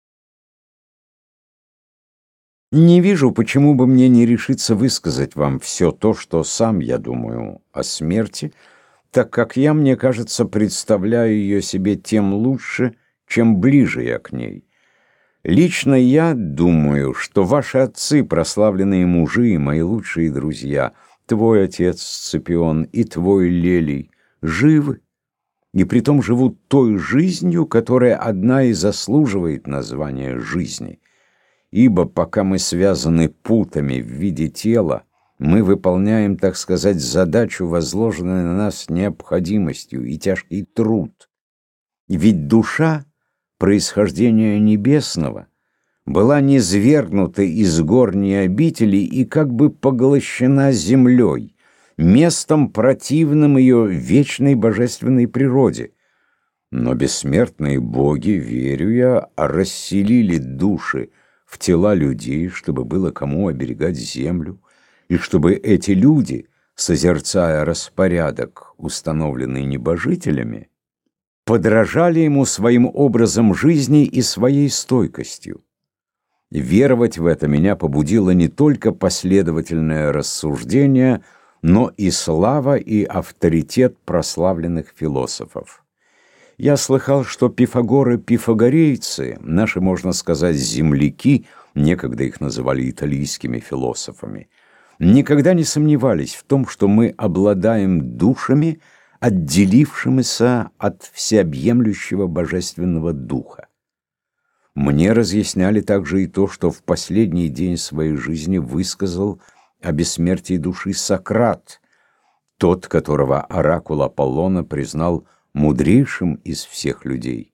Не вижу, почему бы мне не решиться высказать вам все то, что сам я думаю о смерти, так как я, мне кажется, представляю ее себе тем лучше, чем ближе я к ней. Лично я думаю, что ваши отцы, прославленные мужи и мои лучшие друзья, Твой отец Сципион и твой Лелий живы, и притом живут той жизнью, которая одна и заслуживает названия жизни. Ибо пока мы связаны путами в виде тела, мы выполняем, так сказать, задачу, возложенную на нас необходимостью и тяжкий труд. Ведь душа происхождения небесного была низвергнута из горней обители и как бы поглощена землей, местом, противным ее вечной божественной природе. Но бессмертные боги, верю я, расселили души в тела людей, чтобы было кому оберегать землю, и чтобы эти люди, созерцая распорядок, установленный небожителями, подражали ему своим образом жизни и своей стойкостью. Веровать в это меня побудило не только последовательное рассуждение, но и слава и авторитет прославленных философов. Я слыхал, что пифагоры-пифагорейцы, наши, можно сказать, земляки, некогда их называли итальянскими философами, никогда не сомневались в том, что мы обладаем душами, отделившимися от всеобъемлющего божественного духа. Мне разъясняли также и то, что в последний день своей жизни высказал о бессмертии души Сократ, тот, которого оракул Аполлона признал мудрейшим из всех людей.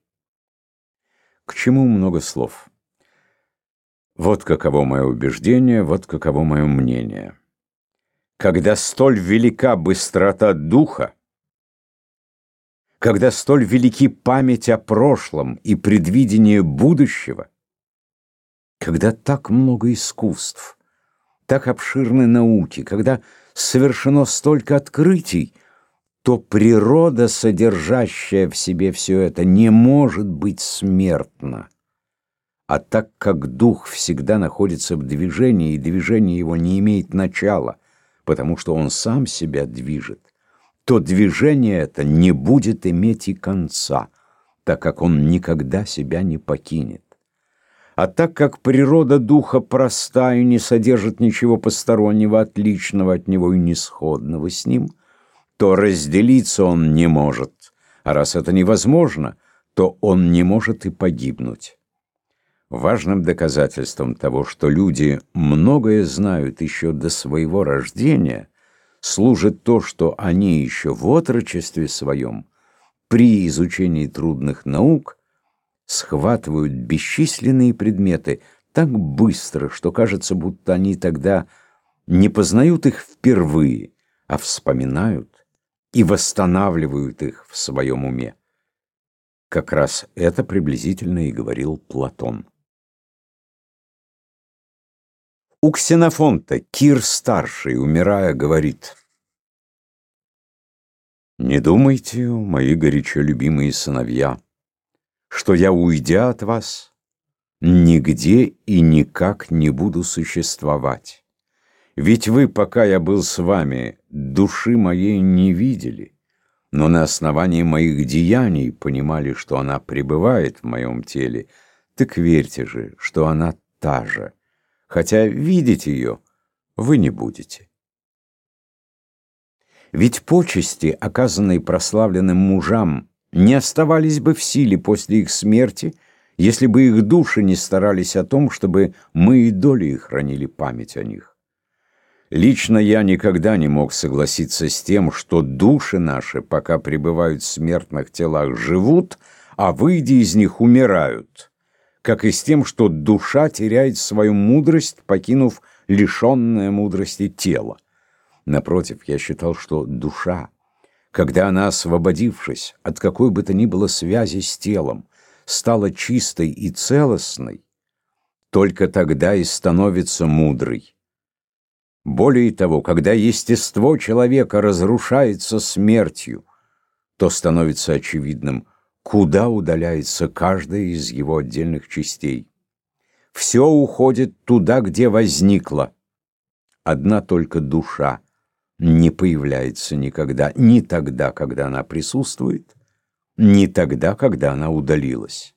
К чему много слов? Вот каково мое убеждение, вот каково мое мнение. Когда столь велика быстрота духа, когда столь велики память о прошлом и предвидение будущего, когда так много искусств, так обширны науки, когда совершено столько открытий, то природа, содержащая в себе все это, не может быть смертна. А так как дух всегда находится в движении, и движение его не имеет начала, потому что он сам себя движет, то движение это не будет иметь и конца, так как он никогда себя не покинет. А так как природа духа проста и не содержит ничего постороннего, отличного от него и несходного с ним, то разделиться он не может, а раз это невозможно, то он не может и погибнуть. Важным доказательством того, что люди многое знают еще до своего рождения, служит то, что они еще в отрочестве своем, при изучении трудных наук, схватывают бесчисленные предметы так быстро, что кажется, будто они тогда не познают их впервые, а вспоминают и восстанавливают их в своем уме. Как раз это приблизительно и говорил Платон. У Ксенофонта Кир-старший, умирая, говорит: «Не думайте, мои горячо любимые сыновья, что я, уйдя от вас, нигде и никак не буду существовать. Ведь вы, пока я был с вами, души моей не видели, но на основании моих деяний понимали, что она пребывает в моем теле. Так верьте же, что она та же, хотя видеть ее вы не будете». Ведь почести, оказанные прославленным мужам, не оставались бы в силе после их смерти, если бы их души не старались о том, чтобы мы и долей хранили память о них. Лично я никогда не мог согласиться с тем, что души наши, пока пребывают в смертных телах, живут, а, выйдя из них, умирают, как и с тем, что душа теряет свою мудрость, покинув лишенное мудрости тело. Напротив, я считал, что душа, когда она, освободившись от какой бы то ни было связи с телом, стала чистой и целостной, только тогда и становится мудрой. Более того, когда естество человека разрушается смертью, то становится очевидным, куда удаляется каждая из его отдельных частей. Все уходит туда, где возникло. Одна только душа не появляется никогда, ни тогда, когда она присутствует, ни тогда, когда она удалилась.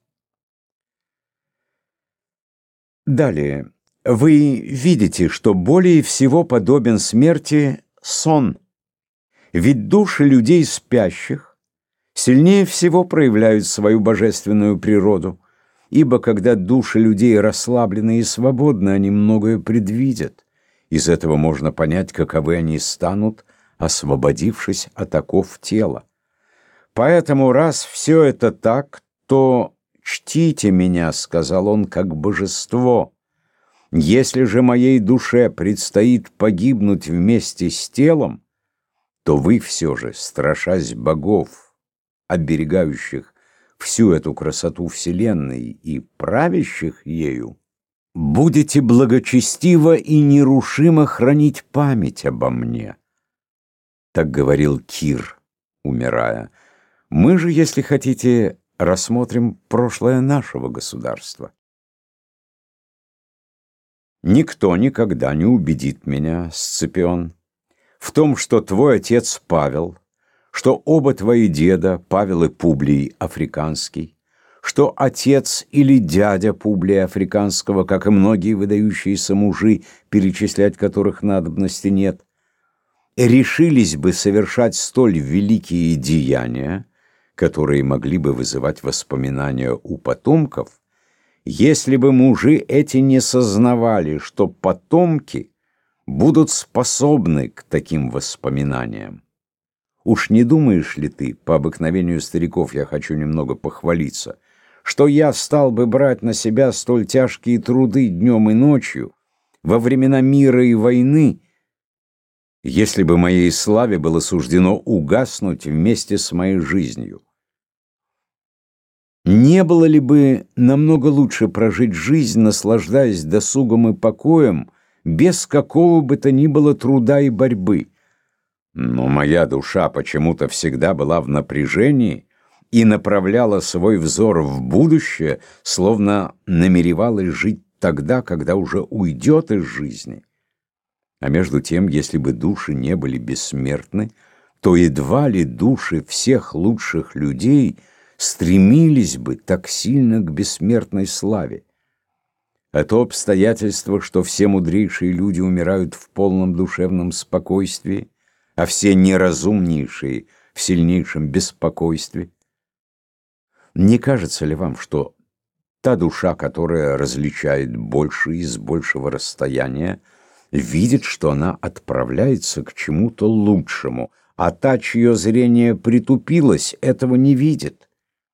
Далее. Вы видите, что более всего подобен смерти сон. Ведь души людей спящих сильнее всего проявляют свою божественную природу, ибо когда души людей расслаблены и свободны, они многое предвидят. Из этого можно понять, каковы они станут, освободившись от оков тела. Поэтому, раз все это так, то чтите меня, сказал он, как божество. Если же моей душе предстоит погибнуть вместе с телом, то вы все же, страшась богов, оберегающих всю эту красоту Вселенной и правящих ею, будете благочестиво и нерушимо хранить память обо мне. Так говорил Кир, умирая. Мы же, если хотите, рассмотрим прошлое нашего государства. Никто никогда не убедит меня, Сципион, в том, что твой отец Павел, что оба твои деда, Павел и Публий Африканский, что отец или дядя Публия Африканского, как и многие выдающиеся мужи, перечислять которых надобности нет, решились бы совершать столь великие деяния, которые могли бы вызывать воспоминания у потомков, если бы мужи эти не сознавали, что потомки будут способны к таким воспоминаниям. Уж не думаешь ли ты, по обыкновению стариков я хочу немного похвалиться, что я стал бы брать на себя столь тяжкие труды днем и ночью, во времена мира и войны, если бы моей славе было суждено угаснуть вместе с моей жизнью? Не было ли бы намного лучше прожить жизнь, наслаждаясь досугом и покоем, без какого бы то ни было труда и борьбы? Но моя душа почему-то всегда была в напряжении и направляла свой взор в будущее, словно намеревалась жить тогда, когда уже уйдет из жизни. А между тем, если бы души не были бессмертны, то едва ли души всех лучших людей стремились бы так сильно к бессмертной славе. А то обстоятельство, что все мудрейшие люди умирают в полном душевном спокойствии, а все неразумнейшие в сильнейшем беспокойстве. Не кажется ли вам, что та душа, которая различает больше и с большего расстояния, видит, что она отправляется к чему-то лучшему, а та, чье зрение притупилось, этого не видит?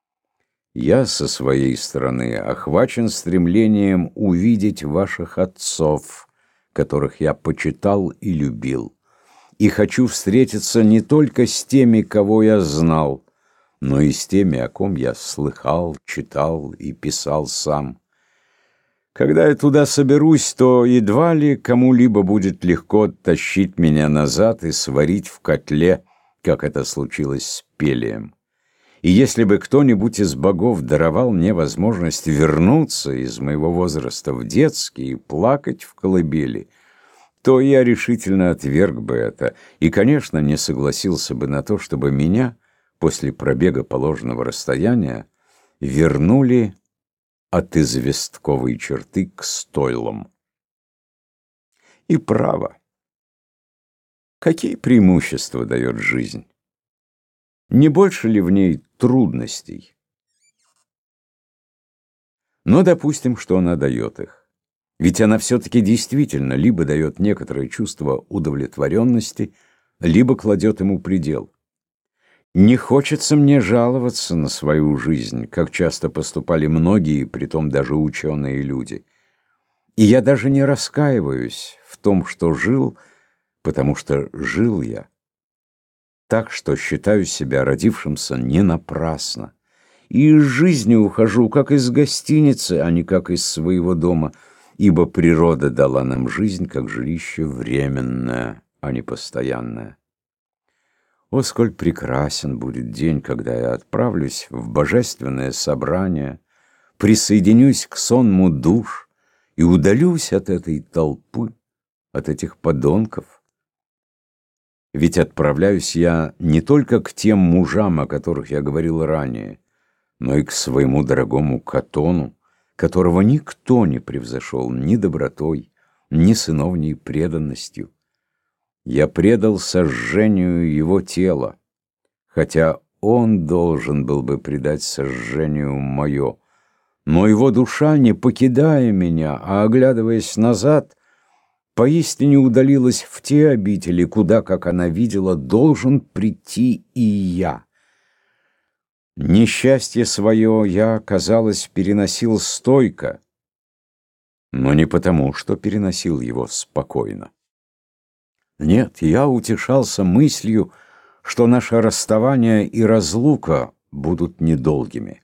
Я со своей стороны охвачен стремлением увидеть ваших отцов, которых я почитал и любил, и хочу встретиться не только с теми, кого я знал, но и с теми, о ком я слыхал, читал и писал сам. Когда я туда соберусь, то едва ли кому-либо будет легко тащить меня назад и сварить в котле, как это случилось с Пелием. И если бы кто-нибудь из богов даровал мне возможность вернуться из моего возраста в детский и плакать в колыбели, то я решительно отверг бы это и, конечно, не согласился бы на то, чтобы меня после пробега положенного расстояния вернули от известковой черты к стойлам. И право, какие преимущества дает жизнь? Не больше ли в ней трудностей? Но допустим, что она дает их. Ведь она все-таки действительно либо дает некоторое чувство удовлетворенности, либо кладет ему предел. Не хочется мне жаловаться на свою жизнь, как часто поступали многие, притом даже ученые люди. И я даже не раскаиваюсь в том, что жил, потому что жил я. Так что считаю себя родившимся не напрасно. И из жизни ухожу, как из гостиницы, а не как из своего дома, ибо природа дала нам жизнь как жилище временное, а не постоянное. О, сколь прекрасен будет день, когда я отправлюсь в божественное собрание, присоединюсь к сонму душ и удалюсь от этой толпы, от этих подонков. Ведь отправляюсь я не только к тем мужам, о которых я говорил ранее, но и к своему дорогому Катону, которого никто не превзошел ни добротой, ни сыновней преданностью. Я предал сожжению его тела, хотя он должен был бы предать сожжению мое. Но его душа, не покидая меня, а оглядываясь назад, поистине удалилась в те обители, куда, как она видела, должен прийти и я. Несчастье свое я, казалось, переносил стойко, но не потому, что переносил его спокойно. Нет, я утешался мыслью, что наше расставание и разлука будут недолгими.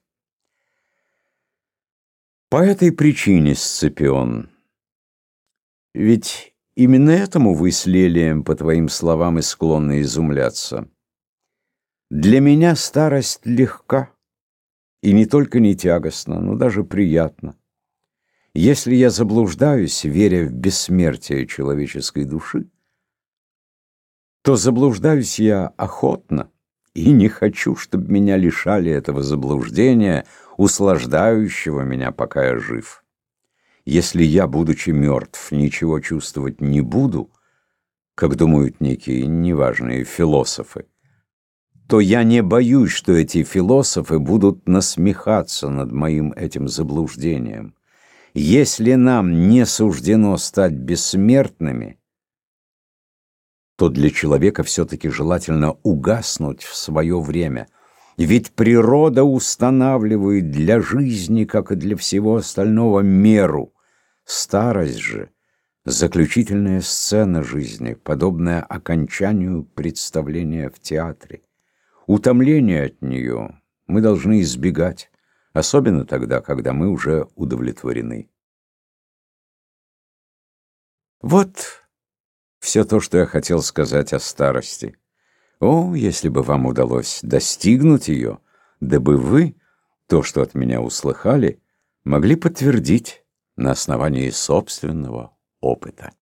По этой причине, Сципион, ведь именно этому вы с Лелием, по твоим словам, и склонны изумляться. Для меня старость легка, и не только не тягостна, но даже приятна. Если я заблуждаюсь, веря в бессмертие человеческой души, то заблуждаюсь я охотно и не хочу, чтобы меня лишали этого заблуждения, услаждающего меня, пока я жив. Если я, будучи мертв, ничего чувствовать не буду, как думают некие неважные философы, то я не боюсь, что эти философы будут насмехаться над моим этим заблуждением. Если нам не суждено стать бессмертными, то для человека все-таки желательно угаснуть в свое время. Ведь природа устанавливает для жизни, как и для всего остального, меру. Старость же — заключительная сцена жизни, подобная окончанию представления в театре. Утомление от нее мы должны избегать, особенно тогда, когда мы уже удовлетворены. Вот все то, что я хотел сказать о старости. О, если бы вам удалось достигнуть ее, дабы вы, то, что от меня услыхали, могли подтвердить на основании собственного опыта.